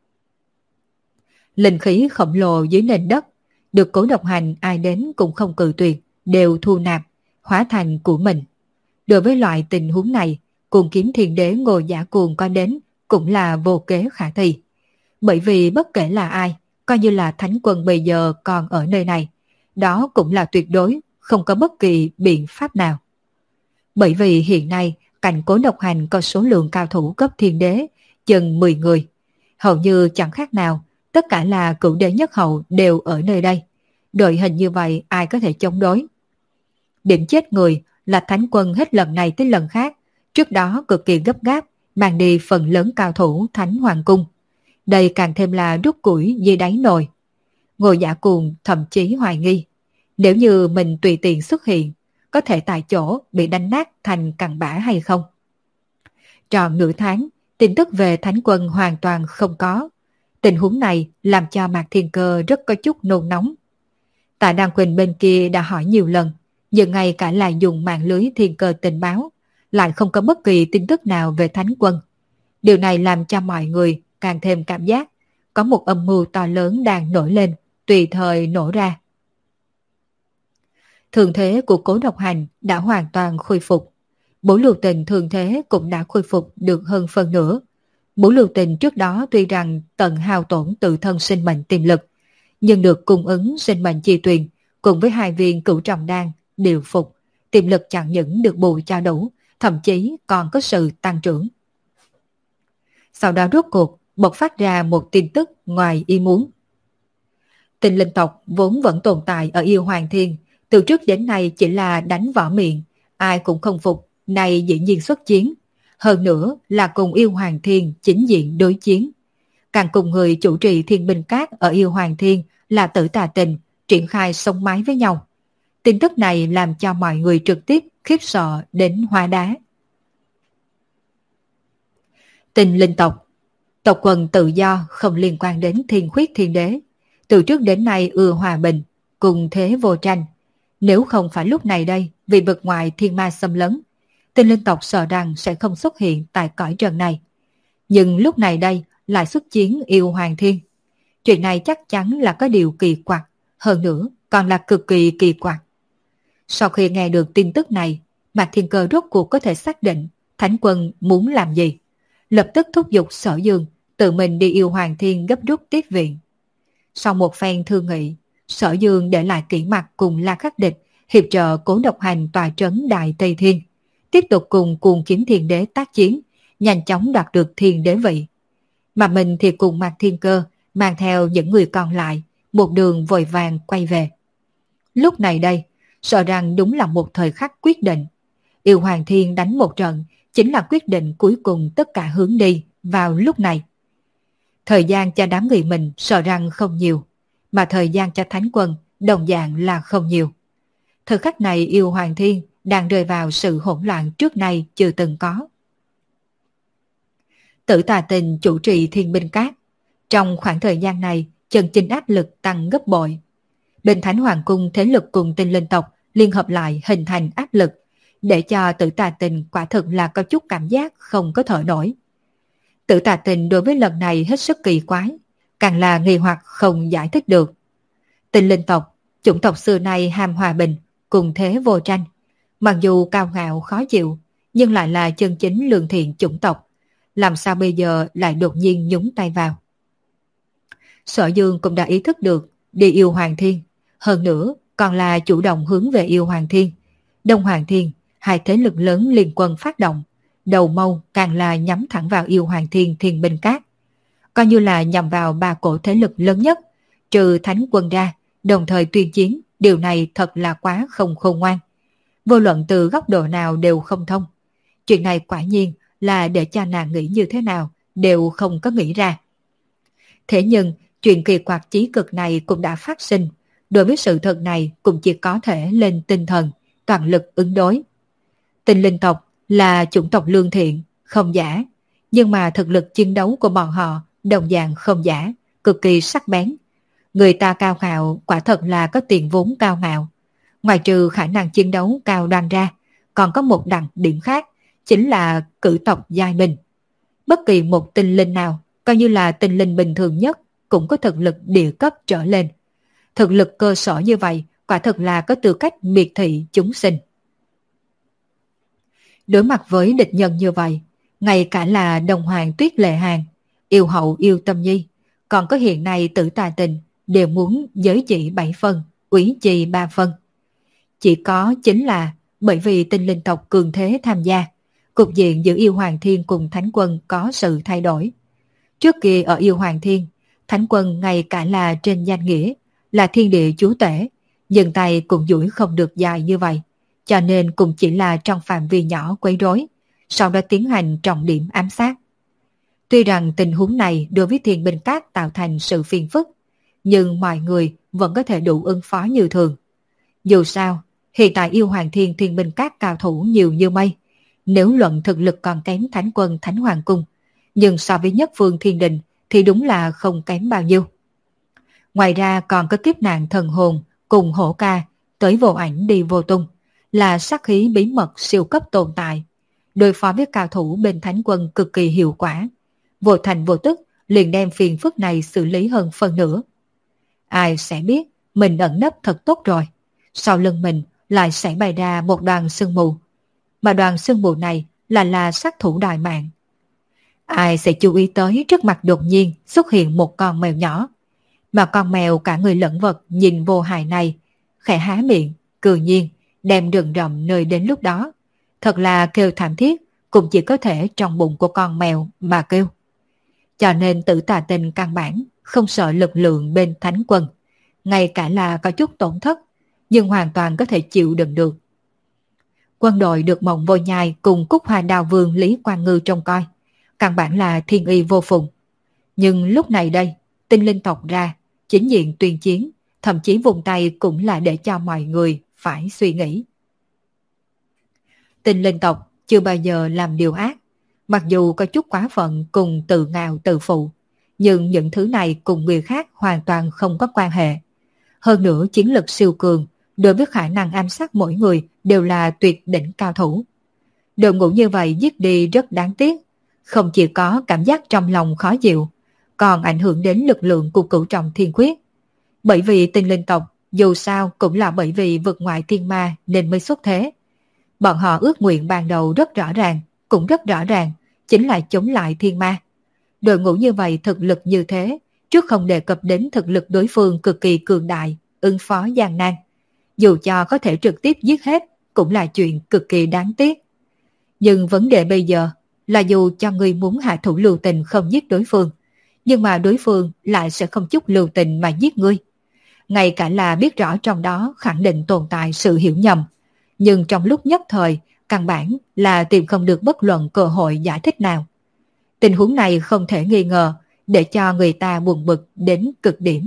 Linh khí khổng lồ dưới nền đất, được Cố Độc Hành ai đến cũng không cự tuyệt, đều thu nạp, hóa thành của mình. Đối với loại tình huống này, Cuồng Kiếm Thiên Đế Ngô Giả Cuồng có đến cũng là vô kế khả thi. Bởi vì bất kể là ai, coi như là Thánh Quân bây giờ còn ở nơi này, đó cũng là tuyệt đối không có bất kỳ biện pháp nào. Bởi vì hiện nay, cạnh Cố Độc Hành có số lượng cao thủ cấp thiên đế, chừng mười người. Hầu như chẳng khác nào, tất cả là cửu đế nhất hậu đều ở nơi đây. Đội hình như vậy ai có thể chống đối? Điểm chết người là Thánh Quân hết lần này tới lần khác, trước đó cực kỳ gấp gáp, mang đi phần lớn cao thủ Thánh Hoàng Cung. Đây càng thêm là đút củi dưới đáy nồi. Ngô Giả Cuồng thậm chí hoài nghi, nếu như mình tùy tiện xuất hiện, có thể tại chỗ bị đánh nát thành cặn bã hay không. Tròn nửa tháng, tin tức về Thánh Quân hoàn toàn không có. Tình huống này làm cho Mạc Thiên Cơ rất có chút nôn nóng. Tạ Đăng Quỳnh bên kia đã hỏi nhiều lần, nhưng ngay cả là dùng mạng lưới thiên cơ tình báo, lại không có bất kỳ tin tức nào về Thánh Quân. Điều này làm cho mọi người càng thêm cảm giác có một âm mưu to lớn đang nổi lên, tùy thời nổ ra. Thương thế của Cố Độc Hành đã hoàn toàn khôi phục. Bố Lưu Tình thương thế cũng đã khôi phục được hơn phân nửa. Bố Lưu Tình trước đó tuy rằng tận hao tổn tự thân sinh mệnh tiềm lực, nhưng được cung ứng sinh mệnh chi tuyền cùng với hai viên cửu trọng đan điều phục, tiềm lực chẳng những được bù cho đủ, thậm chí còn có sự tăng trưởng. Sau đó rốt cuộc bộc phát ra một tin tức ngoài ý muốn. Tinh linh tộc vốn vẫn tồn tại ở Yêu Hoàng Thiên, từ trước đến nay chỉ là đánh võ miệng, ai cũng không phục, nay dĩ nhiên xuất chiến. Hơn nữa là cùng Yêu Hoàng Thiên chính diện đối chiến. Càng cùng người chủ trì thiên binh cát ở Yêu Hoàng Thiên là Tử Tà Tình triển khai sông mái với nhau. Tin tức này làm cho mọi người trực tiếp khiếp sợ đến hóa đá. Tinh linh tộc, tộc quần tự do không liên quan đến Thiên Khuyết Thiên Đế, từ trước đến nay ưa hòa bình, cùng thế vô tranh. Nếu không phải lúc này đây vì vực ngoại thiên ma xâm lấn, tinh linh tộc sợ rằng sẽ không xuất hiện tại cõi trần này. Nhưng lúc này đây lại xuất chiến Yêu Hoàng Thiên. Chuyện này chắc chắn là có điều kỳ quặc, hơn nữa còn là cực kỳ kỳ quặc. Sau khi nghe được tin tức này, Mạc Thiên Cơ rốt cuộc có thể xác định Thánh Quân muốn làm gì. Lập tức thúc giục Sở Dương tự mình đi Yêu Hoàng Thiên gấp rút tiếp viện. Sau một phen thương nghị, Sở Dương để lại Kỷ Mặc cùng La Khắc Địch hiệp trợ Cố Độc Hành tòa trấn Đại Tây Thiên, tiếp tục cùng Cuồng Kiếm Thiên Đế tác chiến, nhanh chóng đoạt được Thiên Đế vị. Mà mình thì cùng Mạc Thiên Cơ mang theo những người còn lại, một đường vội vàng quay về. Lúc này đây, sợ rằng đúng là một thời khắc quyết định. Yêu Hoàng Thiên đánh một trận chính là quyết định cuối cùng tất cả hướng đi vào lúc này. Thời gian cho đám người mình sợ rằng không nhiều, mà thời gian cho Thánh Quân đồng dạng là không nhiều. Thời khắc này Yêu Hoàng Thiên đang rơi vào sự hỗn loạn trước nay chưa từng có. Tử Tà Tình chủ trì thiên binh cát. Trong khoảng thời gian này, chân chính áp lực tăng gấp bội. Bên Thánh Hoàng Cung thế lực cùng tinh linh tộc liên hợp lại hình thành áp lực, để cho Tử Tà Tình quả thực là có chút cảm giác không có thở nổi. Tử Tà Tình đối với lần này hết sức kỳ quái, càng là nghi hoặc không giải thích được. Tinh linh tộc, chủng tộc xưa nay ham hòa bình, cùng thế vô tranh. Mặc dù cao ngạo khó chịu, nhưng lại là chân chính lương thiện chủng tộc. Làm sao bây giờ lại đột nhiên nhúng tay vào? Sở Dương cũng đã ý thức được đi Yêu Hoàng Thiên, hơn nữa còn là chủ động hướng về Yêu Hoàng Thiên. Đông Hoàng Thiên, hai thế lực lớn liên quân phát động, đầu mâu càng là nhắm thẳng vào Yêu Hoàng Thiên thiên binh cát. Coi như là nhằm vào ba cổ thế lực lớn nhất, trừ Thánh Quân ra, đồng thời tuyên chiến, điều này thật là quá không khôn ngoan. Vô luận từ góc độ nào đều không thông. Chuyện này quả nhiên là để cho nàng nghĩ như thế nào, đều không có nghĩ ra. Thế nhưng, chuyện kỳ quặc chí cực này cũng đã phát sinh. Đối với sự thật này cũng chỉ có thể lên tinh thần, toàn lực ứng đối. Tinh linh tộc là chủng tộc lương thiện, không giả. Nhưng mà thực lực chiến đấu của bọn họ đồng dạng không giả, cực kỳ sắc bén. Người ta cao ngạo quả thật là có tiền vốn cao ngạo. Ngoài trừ khả năng chiến đấu cao đoan ra, còn có một đặc điểm khác, chính là cử tộc giai binh. Bất kỳ một tinh linh nào, coi như là tinh linh bình thường nhất, cũng có thực lực địa cấp trở lên. Thực lực cơ sở như vậy, quả thật là có tư cách miệt thị chúng sinh. Đối mặt với địch nhân như vậy, ngay cả là Đồng Hoàng Tuyết Lệ Hàn, Yêu Hậu Yêu Tâm Nhi, còn có hiện nay Tử Tà Tình, đều muốn giới chỉ bảy phân, úy chi ba phân. Chỉ có chính là bởi vì tinh linh tộc cường thế tham gia, cục diện giữa Yêu Hoàng Thiên cùng Thánh Quân có sự thay đổi. Trước kia ở Yêu Hoàng Thiên, Thánh Quân ngay cả là trên danh nghĩa, là thiên địa chúa tể, nhưng tay cũng duỗi không được dài như vậy, cho nên cũng chỉ là trong phạm vi nhỏ quấy rối, sau đó tiến hành trọng điểm ám sát. Tuy rằng tình huống này đối với thiên binh cát tạo thành sự phiền phức, nhưng mọi người vẫn có thể đủ ứng phó như thường. Dù sao, Hiện tại yêu hoàng thiên thiên binh các cao thủ nhiều như mây, nếu luận thực lực còn kém thánh quân thánh hoàng cung, nhưng so với nhất phương thiên đình thì đúng là không kém bao nhiêu. Ngoài ra còn có kiếp nạn thần hồn cùng hổ ca tới vô ảnh đi vô tung, là sát khí bí mật siêu cấp tồn tại, đối phó với cao thủ bên thánh quân cực kỳ hiệu quả, vô thành vô tức liền đem phiền phức này xử lý hơn phần nữa. Ai sẽ biết mình ẩn nấp thật tốt rồi, sau lưng mình lại sẽ bày ra một đoàn sương mù, mà đoàn sương mù này là là sát thủ đại mạng. Ai sẽ chú ý tới trước mặt đột nhiên xuất hiện một con mèo nhỏ, mà con mèo cả người lẫn vật nhìn vô hại này, khẽ há miệng, cười nhiên, đem rừng rậm nơi đến lúc đó. Thật là kêu thảm thiết, cũng chỉ có thể trong bụng của con mèo mà kêu. Cho nên Tử Tà Tinh căn bản không sợ lực lượng bên thánh quân, ngay cả là có chút tổn thất, nhưng hoàn toàn có thể chịu đựng được. Quân đội được Mộng Vô Nhai cùng Cúc Hoa Đào Vương Lý Quang Ngư trông coi, căn bản là thiên y vô phùng. Nhưng lúc này đây, tinh linh tộc ra, chính diện tuyên chiến, thậm chí vùng tay cũng là để cho mọi người phải suy nghĩ. Tinh linh tộc chưa bao giờ làm điều ác, mặc dù có chút quá phận cùng tự ngạo tự phụ, nhưng những thứ này cùng người khác hoàn toàn không có quan hệ. Hơn nữa chiến lực siêu cường, đối với khả năng ám sát mỗi người đều là tuyệt đỉnh cao thủ. Đội ngũ như vậy giết đi rất đáng tiếc, không chỉ có cảm giác trong lòng khó chịu, còn ảnh hưởng đến lực lượng của cửu trọng thiên quyết. Bởi vì tinh linh tộc dù sao cũng là bởi vì vượt ngoại thiên ma nên mới xuất thế. Bọn họ ước nguyện ban đầu rất rõ ràng, cũng rất rõ ràng, chính là chống lại thiên ma. Đội ngũ như vậy thực lực như thế, trước không đề cập đến thực lực đối phương cực kỳ cường đại, ứng phó gian nan. Dù cho có thể trực tiếp giết hết, cũng là chuyện cực kỳ đáng tiếc. Nhưng vấn đề bây giờ là dù cho người muốn hạ thủ lưu tình không giết đối phương, nhưng mà đối phương lại sẽ không chút lưu tình mà giết ngươi. Ngay cả là biết rõ trong đó khẳng định tồn tại sự hiểu nhầm, nhưng trong lúc nhất thời, căn bản là tìm không được bất luận cơ hội giải thích nào. Tình huống này không thể nghi ngờ, để cho người ta buồn bực đến cực điểm.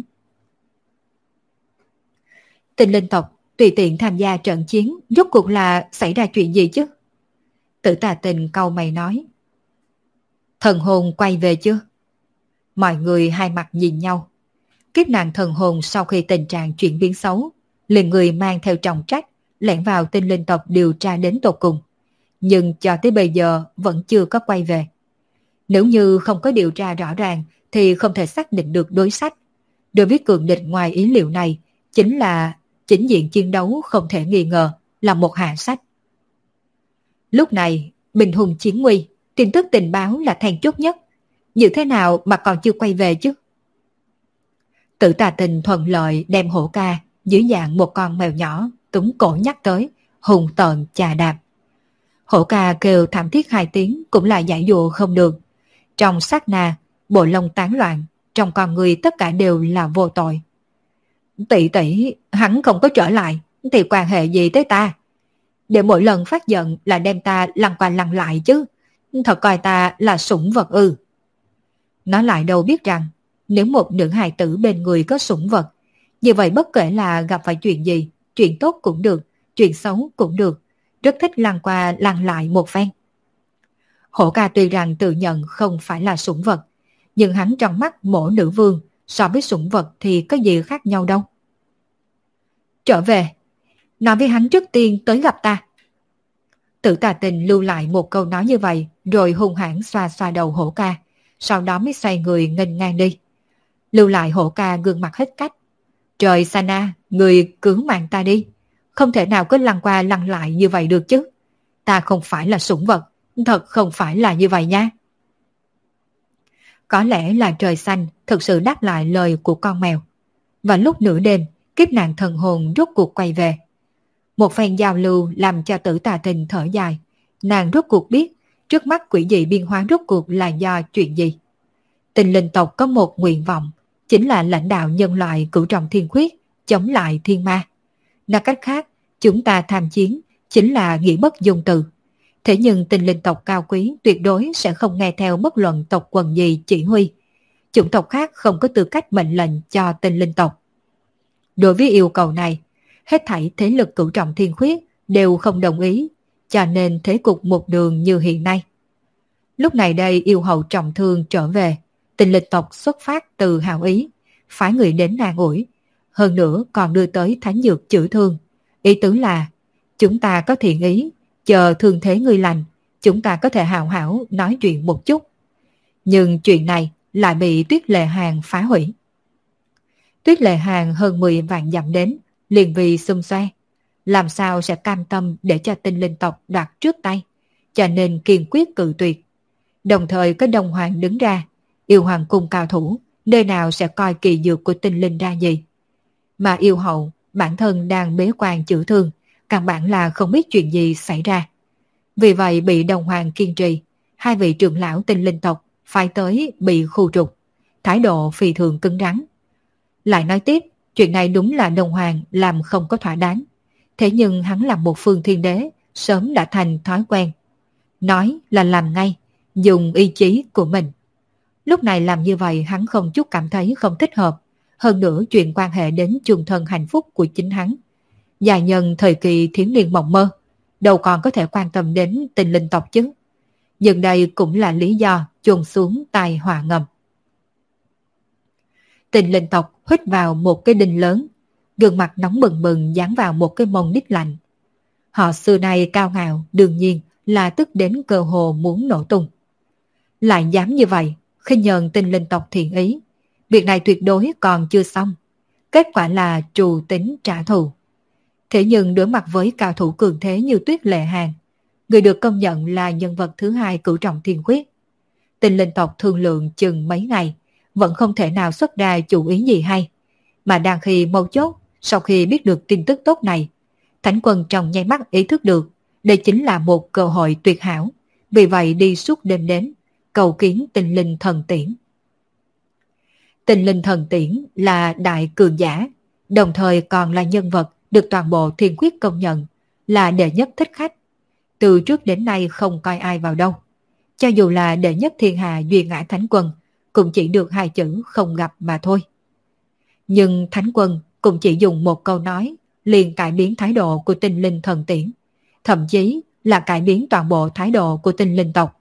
Tinh linh tộc tùy tiện tham gia trận chiến, rốt cuộc là xảy ra chuyện gì chứ? Tử Tà Tinh cau mày nói. Thần hồn quay về chưa? Mọi người hai mặt nhìn nhau. Kiếp nạn thần hồn sau khi tình trạng chuyển biến xấu, liền người mang theo trọng trách, lẻn vào tinh linh tộc điều tra đến tột cùng. Nhưng cho tới bây giờ vẫn chưa có quay về. Nếu như không có điều tra rõ ràng thì không thể xác định được đối sách. Đối với cường địch ngoài ý liệu này, chính là chính diện chiến đấu không thể nghi ngờ là một hạ sách. Lúc này, bình hùng chiến nguy, tin tức tình báo là then chốt nhất. Như thế nào mà còn chưa quay về chứ? Tử Tà Tinh thuận lợi đem hổ ca dưới dạng một con mèo nhỏ túng cổ nhắc tới, hùng tợn chà đạp. Hổ ca kêu thảm thiết hai tiếng cũng là giải dụa không được. Trong sát na, bộ lông tán loạn, trong con người tất cả đều là vô tội. Tỷ tỷ, hắn không có trở lại, thì quan hệ gì tới ta? Để mỗi lần phát giận là đem ta lăn qua lăn lại chứ, thật coi ta là sủng vật ư. Nó lại đâu biết rằng, nếu một nữ hài tử bên người có sủng vật, như vậy bất kể là gặp phải chuyện gì, chuyện tốt cũng được, chuyện xấu cũng được, rất thích lăn qua lăn lại một phen. Hổ ca tuy rằng tự nhận không phải là sủng vật, nhưng hắn trong mắt mổ nữ vương so với sủng vật thì có gì khác nhau đâu. Trở về, nói với hắn trước tiên tới gặp ta. Tử Tà Tinh lưu lại một câu nói như vậy, rồi hung hãn xoa xoa đầu hổ ca, sau đó mới xoay người nghênh ngang đi. Lưu lại hổ ca gương mặt hết cách. Trời Sana, người cứu mạng ta đi, không thể nào cứ lăn qua lăn lại như vậy được chứ. Ta không phải là sủng vật, thật không phải là như vậy nha. Có lẽ là trời xanh thực sự đáp lại lời của con mèo. Và lúc nửa đêm, kiếp nạn thần hồn rốt cuộc quay về. Một phen giao lưu làm cho Tử Tà Tinh thở dài. Nàng rốt cuộc biết trước mắt quỷ dị biên hóa rốt cuộc là do chuyện gì. Tinh linh tộc có một nguyện vọng, chính là lãnh đạo nhân loại cửu trọng thiên khuyết, chống lại thiên ma. Nói cách khác, chúng ta tham chiến chính là nghĩa bất dung từ. Thế nhưng tinh linh tộc cao quý tuyệt đối sẽ không nghe theo bất luận tộc quần gì chỉ huy. Chủng tộc khác không có tư cách mệnh lệnh cho tinh linh tộc. Đối với yêu cầu này, Hết thảy thế lực cửu trọng thiên khuyết đều không đồng ý, cho nên thế cục một đường như hiện nay. Lúc này đây yêu hậu trọng thương trở về, Tinh Linh tộc xuất phát từ hảo ý, phái người đến an ủi, hơn nữa còn đưa tới thánh dược chữa thương. Ý tứ là, chúng ta có thiện ý, chờ thương thế ngươi lành, chúng ta có thể hào hảo nói chuyện một chút. Nhưng chuyện này lại bị Tuyết Lệ Hàng phá hủy. Tuyết Lệ Hàng hơn mười vạn dặm đến, liền vì xung xoe, làm sao sẽ cam tâm để cho Tinh Linh tộc đoạt trước tay, cho nên kiên quyết cự tuyệt. Đồng thời có Đông Hoàng đứng ra, yêu hoàng cung cao thủ, nơi nào sẽ coi kỳ dược của Tinh Linh ra gì. Mà yêu hậu, bản thân đang bế quan chữa thương, căn bản là không biết chuyện gì xảy ra. Vì vậy bị Đông Hoàng kiên trì, hai vị trưởng lão Tinh Linh tộc phải tới bị khu trục, thái độ phi thường cứng rắn. Lại nói tiếp, chuyện này đúng là Đông Hoàng làm không có thỏa đáng. Thế nhưng hắn là một phương thiên đế, sớm đã thành thói quen. Nói là làm ngay, dùng ý chí của mình. Lúc này làm như vậy hắn không chút cảm thấy không thích hợp. Hơn nữa chuyện quan hệ đến chung thân hạnh phúc của chính hắn. Già nhân thời kỳ thiếu niên mộng mơ, đâu còn có thể quan tâm đến Tinh Linh tộc chứ. Nhưng đây cũng là lý do chôn xuống tai họa ngầm. Tinh Linh tộc hít vào một cái đinh lớn, gương mặt nóng bừng bừng dán vào một cái mông đít lạnh. Họ xưa nay cao ngạo, đương nhiên là tức đến cơ hồ muốn nổ tung. Lại dám như vậy, khinh nhờn Tinh Linh tộc thiện ý. Việc này tuyệt đối còn chưa xong. Kết quả là trù tính trả thù. Thế nhưng đối mặt với cao thủ cường thế như Tuyết Lệ Hàng, người được công nhận là nhân vật thứ hai cửu trọng thiên quyết, Tinh Linh tộc thương lượng chừng mấy ngày, vẫn không thể nào xuất ra chủ ý gì hay. Mà đang khi mấu chốt, sau khi biết được tin tức tốt này, Thánh Quân trong nháy mắt ý thức được đây chính là một cơ hội tuyệt hảo, vì vậy đi suốt đêm đến, cầu kiến Tinh Linh thần tiễn. Tinh Linh thần tiễn là đại cường giả, đồng thời còn là nhân vật được toàn bộ thiên quyết công nhận, là đệ nhất thích khách. Từ trước đến nay không coi ai vào đâu. Cho dù là đệ nhất thiên hạ duy ngã Thánh Quân, cũng chỉ được hai chữ không gặp mà thôi. Nhưng Thánh Quân cũng chỉ dùng một câu nói, liền cải biến thái độ của Tinh Linh thần tiễn, thậm chí là cải biến toàn bộ thái độ của Tinh Linh tộc.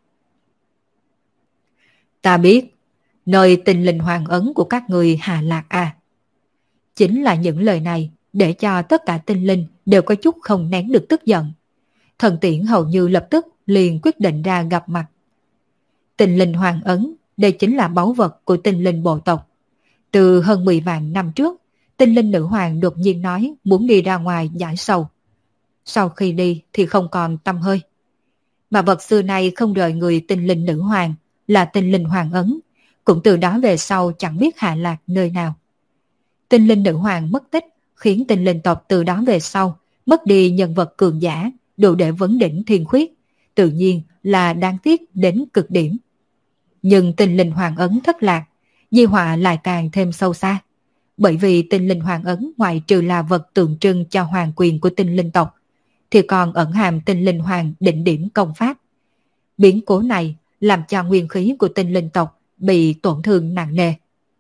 Ta biết, nơi Tinh Linh hoàng ấn của các người hạ lạc à. Chính là những lời này để cho tất cả tinh linh đều có chút không nén được tức giận. Thần tiễn hầu như lập tức liền quyết định ra gặp mặt. Tinh Linh hoàng ấn, đây chính là báu vật của Tinh Linh bộ tộc. Từ hơn mười vạn năm trước, Tinh Linh nữ hoàng đột nhiên nói muốn đi ra ngoài giải sầu. Sau khi đi thì không còn tăm hơi. Mà vật xưa này không rời người Tinh Linh nữ hoàng là Tinh Linh hoàng ấn, cũng từ đó về sau chẳng biết hạ lạc nơi nào. Tinh Linh nữ hoàng mất tích khiến Tinh Linh tộc từ đó về sau mất đi nhân vật cường giả đủ để vấn đỉnh thiên khuyết, tự nhiên là đáng tiếc đến cực điểm. Nhưng Tinh Linh hoàng ấn thất lạc, di họa lại càng thêm sâu xa. Bởi vì Tinh Linh hoàng ấn ngoại trừ là vật tượng trưng cho hoàng quyền của Tinh Linh tộc, thì còn ẩn hàm Tinh Linh hoàng đỉnh điểm công pháp. Biến cố này làm cho nguyên khí của Tinh Linh tộc bị tổn thương nặng nề.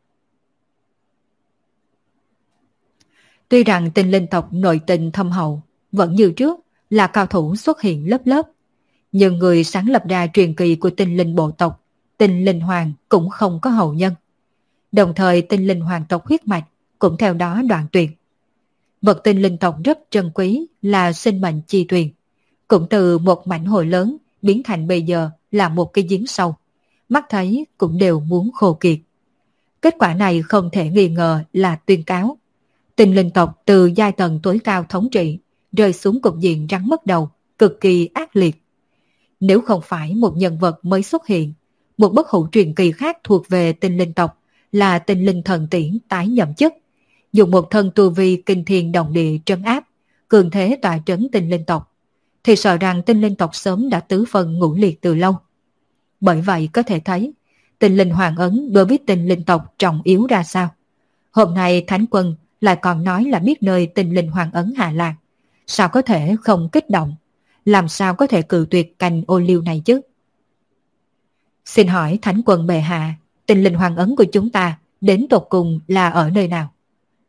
Tuy rằng Tinh Linh tộc nội tình thâm hậu, vẫn như trước là cao thủ xuất hiện lớp lớp, nhưng người sáng lập ra truyền kỳ của Tinh Linh bộ tộc, Tinh Linh hoàng cũng không có hậu nhân. Đồng thời Tinh Linh hoàng tộc huyết mạch cũng theo đó đoạn tuyệt. Vật Tinh Linh tộc rất trân quý là sinh mệnh chi tuyền, cũng từ một mảnh hồ lớn biến thành bây giờ là một cái giếng sâu, mắt thấy cũng đều muốn khô kiệt. Kết quả này không thể nghi ngờ là tuyên cáo Tinh Linh tộc từ giai tầng tối cao thống trị rơi xuống cục diện rắn mất đầu, cực kỳ ác liệt. Nếu không phải một nhân vật mới xuất hiện, một bất hủ truyền kỳ khác thuộc về Tinh Linh tộc là Tinh Linh thần tiễn tái nhậm chức, dùng một thân tu vi kinh thiên động địa trấn áp, cường thế tọa trấn Tinh Linh tộc, thì sợ rằng Tinh Linh tộc sớm đã tứ phân ngũ liệt từ lâu. Bởi vậy có thể thấy, Tinh Linh hoàng ấn đối với Tinh Linh tộc trọng yếu ra sao. Hôm nay Thánh Quân lại còn nói là biết nơi Tinh Linh hoàng ấn hạ lạc, sao có thể không kích động, làm sao có thể cự tuyệt cành ô liu này chứ. Xin hỏi Thánh Quân bệ hạ, Tinh Linh hoàng ấn của chúng ta đến tột cùng là ở nơi nào?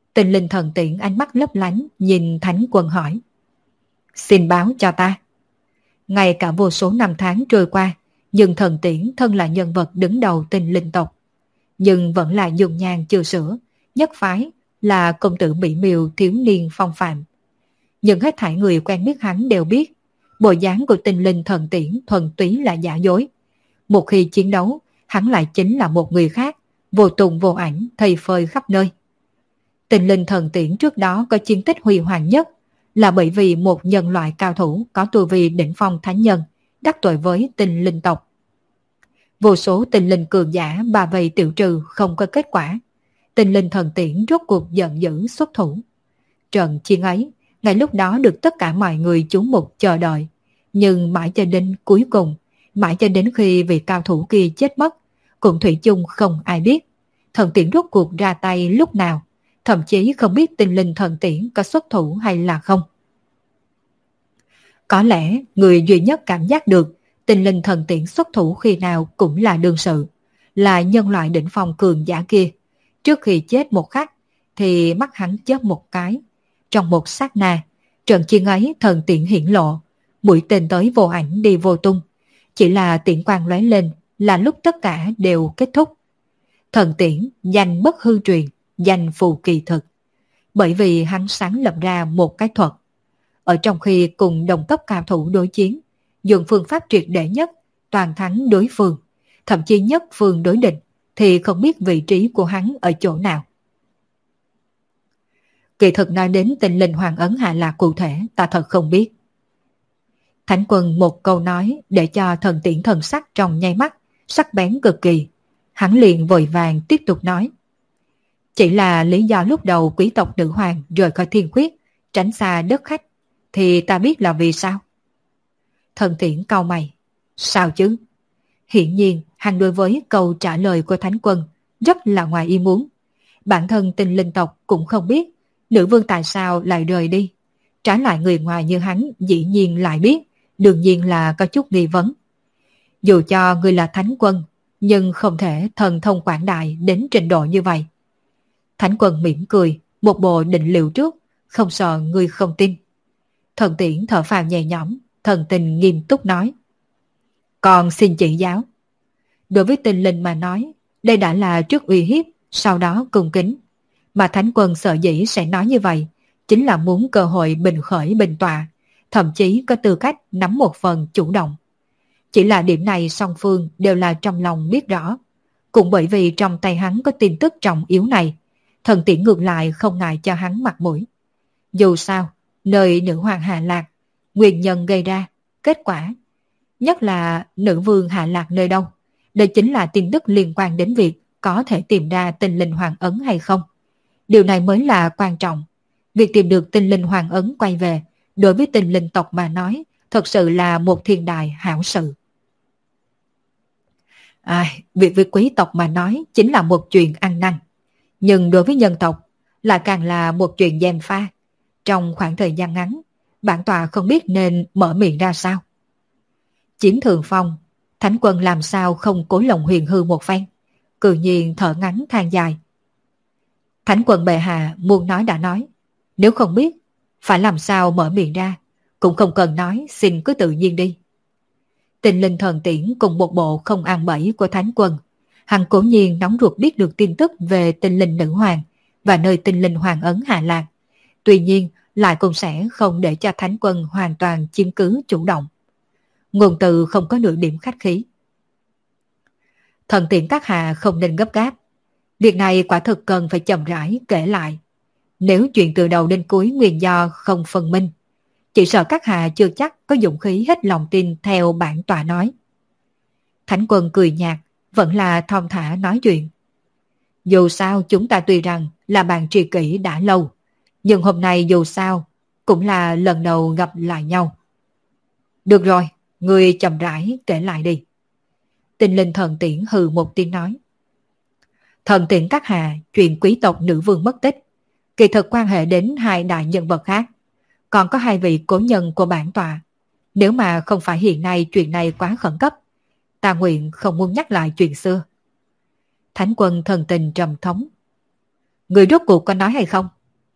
Tinh linh thần tiễn ánh mắt lấp lánh nhìn Thánh Quân hỏi. Xin báo cho ta. Ngay cả vô số năm tháng trôi qua, nhưng thần tiễn thân là nhân vật đứng đầu tinh linh tộc. Nhưng vẫn là dung nhan chưa sửa, nhất phái là công tử mỹ miều thiếu niên phong phạm. Nhưng hết thảy người quen biết hắn đều biết, bộ dáng của tinh linh thần tiễn thuần túy là giả dối. Một khi chiến đấu, hắn lại chính là một người khác, vô tùng vô ảnh, thây phơi khắp nơi. Tinh linh thần tiễn trước đó có chiến tích huy hoàng nhất là bởi vì một nhân loại cao thủ có tu vi đỉnh phong thánh nhân đắc tội với tinh linh tộc. Vô số tinh linh cường giả bà vây tiểu trừ không có kết quả. Tinh linh thần tiễn rốt cuộc giận dữ xuất thủ. Trận chiến ấy, ngay lúc đó được tất cả mọi người chú mục chờ đợi. Nhưng mãi cho đến cuối cùng, mãi cho đến khi vị cao thủ kia chết mất, cũng thủy chung không ai biết thần tiễn rốt cuộc ra tay lúc nào, thậm chí không biết tinh linh thần tiễn có xuất thủ hay là không. Có lẽ người duy nhất cảm giác được tinh linh thần tiễn xuất thủ khi nào cũng là đương sự, là nhân loại đỉnh phong cường giả kia. Trước khi chết một khắc thì mắt hắn chớp một cái. Trong một sát na, trận chiến ấy thần tiễn hiển lộ, mũi tên tới vô ảnh đi vô tung. Chỉ là tiễn quang lóe lên là lúc tất cả đều kết thúc. Thần tiễn danh bất hư truyền, danh phù kỳ thực. Bởi vì hắn sáng lập ra một cái thuật. Ở trong khi cùng đồng cấp cao thủ đối chiến, dùng phương pháp triệt để nhất, toàn thắng đối phương, thậm chí nhất phương đối địch, thì không biết vị trí của hắn ở chỗ nào. Kỳ thực nói đến tinh linh hoàng ấn hạ lạc cụ thể, ta thật không biết. Thánh Quân một câu nói để cho thần tiễn thần sắc trong nháy mắt, sắc bén cực kỳ. Hắn liền vội vàng tiếp tục nói. Chỉ là lý do lúc đầu quý tộc nữ hoàng rời khỏi thiên khuyết, tránh xa đất khách, thì ta biết là vì sao. Thần tiễn cau mày. Sao chứ? Hiển nhiên, hắn đối với câu trả lời của Thánh Quân rất là ngoài ý muốn. Bản thân tinh linh tộc cũng không biết nữ vương tại sao lại rời đi. Trái lại người ngoài như hắn dĩ nhiên lại biết, đương nhiên là có chút nghi vấn. Dù cho người là Thánh Quân, nhưng không thể thần thông quảng đại đến trình độ như vậy. Thánh Quân mỉm cười, một bộ định liệu trước, không sợ người không tin. Thần tiễn thở phào nhẹ nhõm, thần tình nghiêm túc nói. Còn xin chỉ giáo. Đối với tinh linh mà nói, đây đã là trước uy hiếp, sau đó cung kính. Mà Thánh Quân sợ dĩ sẽ nói như vậy, chính là muốn cơ hội bình khởi bình tọa, thậm chí có tư cách nắm một phần chủ động. Chỉ là điểm này song phương đều là trong lòng biết rõ. Cũng bởi vì trong tay hắn có tin tức trọng yếu này, thần tiễn ngược lại không ngại cho hắn mặt mũi. Dù sao, nơi nữ hoàng hạ lạc, nguyên nhân gây ra, kết quả, nhất là nữ vương hạ lạc nơi đâu, đây chính là tin tức liên quan đến việc có thể tìm ra tinh linh hoàng ấn hay không. Điều này mới là quan trọng. Việc tìm được tinh linh hoàng ấn quay về, đối với tinh linh tộc mà nói, thật sự là một thiên đại hảo sự. À, việc với quý tộc mà nói chính là một chuyện ăn năn. Nhưng đối với nhân tộc, lại càng là một chuyện gièm pha. Trong khoảng thời gian ngắn, bản tọa không biết nên mở miệng ra sao. Chiến Thường Phong, Thánh Quân làm sao không cố lòng huyền hư một phen, cự nhiên thở ngắn than dài. Thánh Quân bệ hạ muốn nói đã nói, nếu không biết, phải làm sao mở miệng ra, cũng không cần nói, xin cứ tự nhiên đi. Tinh linh thần tiễn cùng một bộ không ăn bẫy của Thánh Quân, hắn cố nhiên nóng ruột biết được tin tức về tinh linh nữ hoàng và nơi tinh linh hoàng ấn hạ lạc. Tuy nhiên, lại cũng sẽ không để cho Thánh Quân hoàn toàn chiếm cứ chủ động. Ngôn từ không có nửa điểm khách khí. Thần tiễn các hạ không nên gấp gáp. Việc này quả thực cần phải chậm rãi kể lại. Nếu chuyện từ đầu đến cuối nguyên do không phân minh, chỉ sợ các hạ chưa chắc có dũng khí hết lòng tin theo bản tọa nói. Thánh Quân cười nhạt, vẫn là thong thả nói chuyện. Dù sao chúng ta tuy rằng là bạn tri kỷ đã lâu, nhưng hôm nay dù sao cũng là lần đầu gặp lại nhau. Được rồi, ngươi chậm rãi kể lại đi. Tinh linh thần tiễn hừ một tiếng nói. Thần tiễn các hạ, chuyện quý tộc nữ vương mất tích, kỳ thực quan hệ đến hai đại nhân vật khác, còn có hai vị cố nhân của bản tọa. Nếu mà không phải hiện nay chuyện này quá khẩn cấp, ta nguyện không muốn nhắc lại chuyện xưa. Thánh Quân thần tình trầm thống. Người rốt cuộc có nói hay không?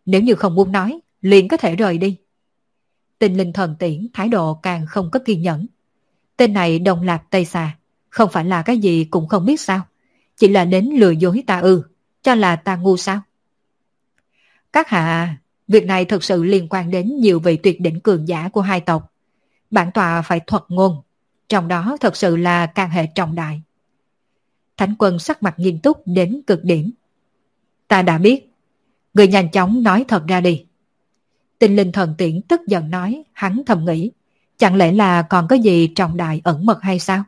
Nếu như không muốn nói, liền có thể rời đi. Tinh linh thần tiễn thái độ càng không có kiên nhẫn. Tên này đồng lạc tây xà, không phải là cái gì cũng không biết sao? Chỉ là đến lừa dối ta ư, cho là ta ngu sao? Các hạ, việc này thực sự liên quan đến nhiều vị tuyệt đỉnh cường giả của hai tộc. Bản tọa phải thuật ngôn, trong đó thật sự là can hệ trọng đại. Thánh quân sắc mặt nghiêm túc đến cực điểm. Ta đã biết, người nhanh chóng nói thật ra đi. Tinh linh thần tiễn tức giận nói, hắn thầm nghĩ, chẳng lẽ là còn có gì trọng đại ẩn mật hay sao?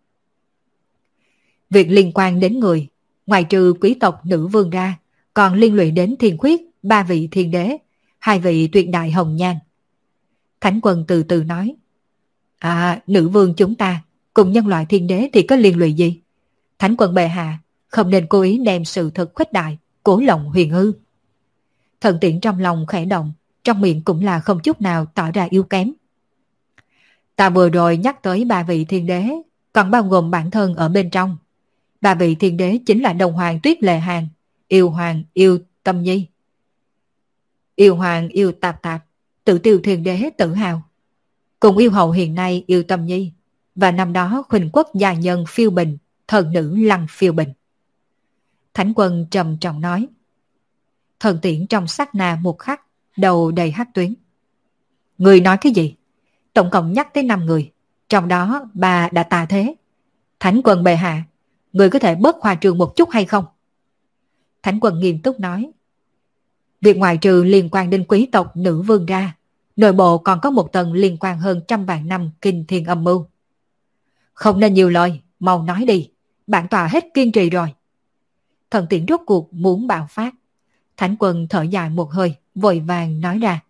Việc liên quan đến người, ngoài trừ quý tộc nữ vương ra, còn liên lụy đến thiên khuyết, ba vị thiên đế, hai vị tuyệt đại hồng nhan. Thánh quân từ từ nói, à, nữ vương chúng ta, cùng nhân loại thiên đế thì có liên lụy gì? Thánh quân bệ hạ, không nên cố ý đem sự thật khuếch đại, cố lòng huyền hư. Thần tiễn trong lòng khẽ động, trong miệng cũng là không chút nào tỏ ra yếu kém. Ta vừa rồi nhắc tới ba vị thiên đế, còn bao gồm bản thân ở bên trong. Ba vị thiên đế chính là Đồng Hoàng Tuyết Lệ Hàn, Yêu Hoàng Yêu Tâm Nhi, Yêu Hoàng Yêu Tạp Tạp, Tự Tiêu Thiên Đế Tử Hào, cùng Yêu Hậu hiện nay Yêu Tâm Nhi, và năm đó Huỳnh Quốc gia nhân Phiêu Bình, thần nữ Lăng Phiêu Bình. Thánh quân trầm trọng nói. Thần tiễn trong sát na một khắc, đầu đầy hắc tuyến. Người nói cái gì? Tổng cộng nhắc tới năm người, trong đó bà đã tà thế. Thánh quân bệ hạ, người có thể bớt khoa trương một chút hay không? Thánh quân nghiêm túc nói. Việc ngoại trừ liên quan đến quý tộc nữ vương ra, nội bộ còn có một tầng liên quan hơn trăm vạn năm kinh thiên âm mưu. Không nên nhiều lời, mau nói đi, bản tọa hết kiên trì rồi. Thần tiễn rốt cuộc muốn bạo phát. Thánh quân thở dài một hơi, vội vàng nói ra.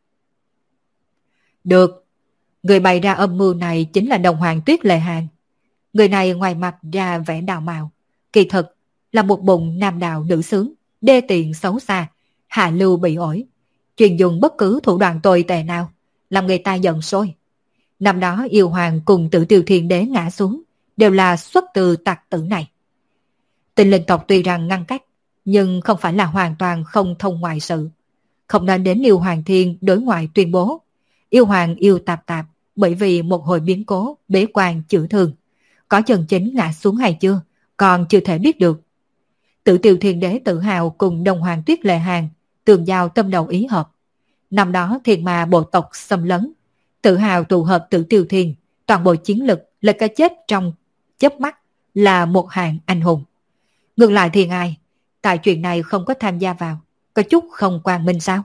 Được, người bày ra âm mưu này chính là Đồng Hoàng Tuyết Lệ Hàn. Người này ngoài mặt ra vẻ đào mạo, kỳ thực là một bụng nam đạo nữ sướng, đê tiện xấu xa, hạ lưu bị ổi, chuyên dùng bất cứ thủ đoạn tồi tệ nào, làm người ta giận sôi. Năm đó Yêu Hoàng cùng Tử Tiêu Thiên Đế ngã xuống, đều là xuất từ tặc tử này. Tinh linh tộc tuy rằng ngăn cách, nhưng không phải là hoàn toàn không thông ngoại sự. Không nên đến Yêu Hoàng Thiên đối ngoại tuyên bố Yêu Hoàng Yêu Tạp Tạp bởi vì một hồi biến cố bế quan chữa thương, có chân chính ngã xuống hay chưa, còn chưa thể biết được. Tử Tiêu Thiên Đế Tự Hào cùng Đồng Hoàng Tuyết Lệ Hàn tường giao tâm đầu ý hợp. Năm đó thiên ma bộ tộc xâm lấn, Tự Hào tụ hợp Tử Tiêu Thiên, toàn bộ chiến lực là cái chết trong chớp mắt, là một hạng anh hùng. Ngược lại Thiên Ai, tại chuyện này không có tham gia vào, có chút không quang minh sao?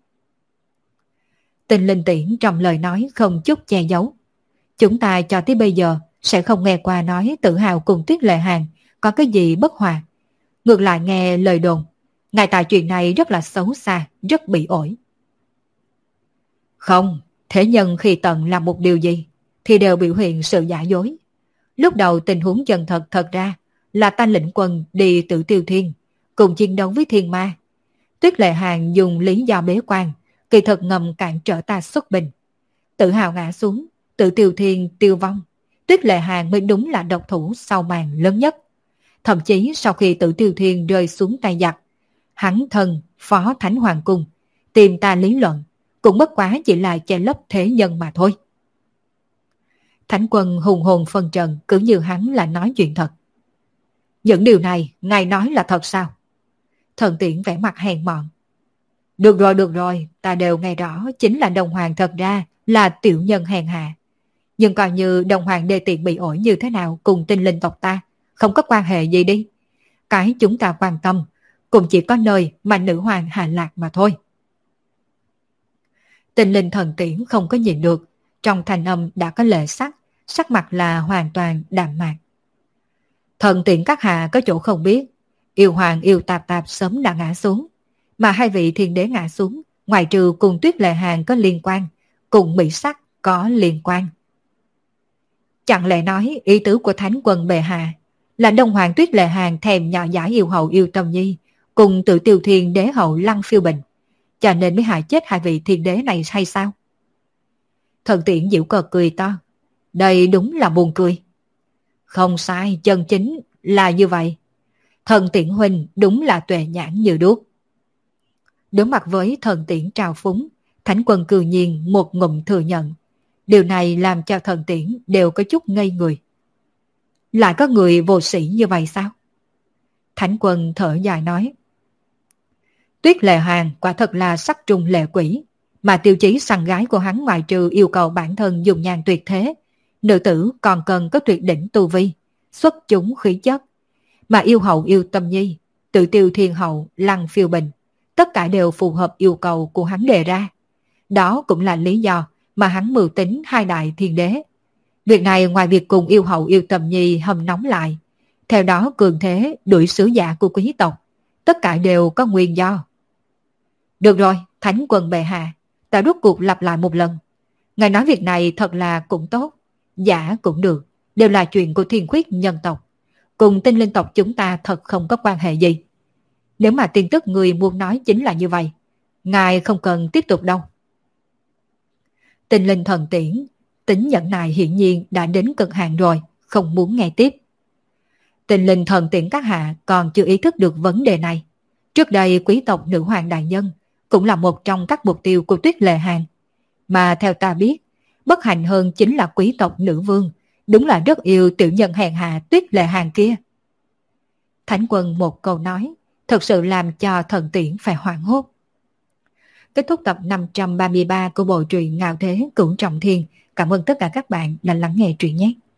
Tinh linh tiễn trong lời nói không chút che giấu. Chúng ta cho tới bây giờ sẽ không nghe qua nói Tự Hào cùng Tuyết Lệ Hàn có cái gì bất hòa. Ngược lại nghe lời đồn, ngài tại chuyện này rất là xấu xa, rất bị ổi. Không, thế nhân khi tận làm một điều gì thì đều biểu hiện sự giả dối. Lúc đầu tình huống chân thật thật ra là ta lĩnh quân đi Tử Tiêu Thiên, cùng chiến đấu với thiên ma. Tuyết Lệ Hàn dùng lý do bế quan, kỳ thực ngầm cản trở ta xuất binh. Tự Hào ngã xuống, Tử Tiêu Thiên tiêu vong. Tuyết Lệ Hàn mới đúng là độc thủ sau màn lớn nhất. Thậm chí sau khi Tử Tiêu Thiên rơi xuống tay giặc, hắn thân phó Thánh Hoàng Cung tìm ta lý luận, cũng bất quá chỉ là che lấp thế nhân mà thôi. Thánh quân hùng hồn phân trần, cứ như hắn là nói chuyện thật. Những điều này ngài nói là thật sao? Thần tiễn vẻ mặt hèn mọn. Được rồi, được rồi, ta đều nghe rõ chính là Đồng Hoàng thật ra là tiểu nhân hèn hạ. Nhưng coi như Đồng Hoàng đê tiện bị ổi như thế nào cùng tinh linh tộc ta, không có quan hệ gì đi. Cái chúng ta quan tâm cũng chỉ có nơi mà nữ hoàng hạ lạc mà thôi. Tinh linh thần tiễn không có nhìn được, trong thanh âm đã có lệ sắc, sắc mặt là hoàn toàn đạm mạc. Thần tiễn các hạ có chỗ không biết, Yêu Hoàng Yêu Tạp Tạp sớm đã ngã xuống, mà hai vị thiên đế ngã xuống, ngoài trừ cùng Tuyết Lệ Hàn có liên quan, cùng Mỹ Sắc có liên quan. Chẳng lẽ nói ý tứ của Thánh quân bệ hạ là Đông Hoàng Tuyết Lệ Hàn thèm nhỏ giải Yêu Hậu Yêu Tâm Nhi cùng Tự Tiêu Thiên Đế Hậu Lăng Phiêu Bình, cho nên mới hại chết hai vị thiên đế này hay sao? Thần tiễn giễu cợt cười to. Đây đúng là buồn cười. Không sai, chân chính là như vậy. Thần tiễn huynh đúng là tuệ nhãn như đuốc. Đối mặt với Thần Tiễn trào phúng, Thánh Quân cư nhiên một ngụm thừa nhận. Điều này làm cho Thần Tiễn đều có chút ngây người. Lại có người vô sĩ như vậy sao? Thánh Quân thở dài nói. Tuyết Lệ Hàng quả thật là sắc trung lệ quỷ, mà tiêu chí săn gái của hắn ngoài trừ yêu cầu bản thân dùng nhan tuyệt thế, nữ tử còn cần có tuyệt đỉnh tu vi, xuất chúng khí chất. Mà yêu hậu yêu tâm nhi, tự tiêu thiên hậu, lăng phiêu bình, tất cả đều phù hợp yêu cầu của hắn đề ra. Đó cũng là lý do mà hắn mưu tính hai đại thiên đế. Việc này ngoài việc cùng yêu hậu yêu tâm nhi hâm nóng lại, theo đó cường thế đuổi sứ giả của quý tộc, tất cả đều có nguyên do. Được rồi, Thánh Quân bệ hạ, ta rút cuộc lặp lại một lần. Ngài nói việc này thật là cũng tốt, giả cũng được, đều là chuyện của thiên khuyết nhân tộc. Cùng tinh linh tộc chúng ta thật không có quan hệ gì. Nếu mà tin tức người muốn nói chính là như vậy, ngài không cần tiếp tục đâu. Tinh linh thần tiễn, tính nhẫn nại hiển nhiên đã đến cực hạn rồi, không muốn nghe tiếp. Tinh linh thần tiễn các hạ còn chưa ý thức được vấn đề này. Trước đây quý tộc nữ hoàng đại nhân cũng là một trong các mục tiêu của Tuyết Lệ Hàng. Mà theo ta biết, bất hạnh hơn chính là quý tộc nữ vương, đúng là rất yêu tiểu nhân hèn hạ Tuyết Lệ Hàng kia. Thánh Quân một câu nói, thật sự làm cho Thần Tiễn phải hoảng hốt. Kết thúc tập năm trăm ba mươi ba của bộ truyện Ngạo Thế Cửu Trọng Thiên. Cảm ơn tất cả các bạn đã lắng nghe truyện nhé.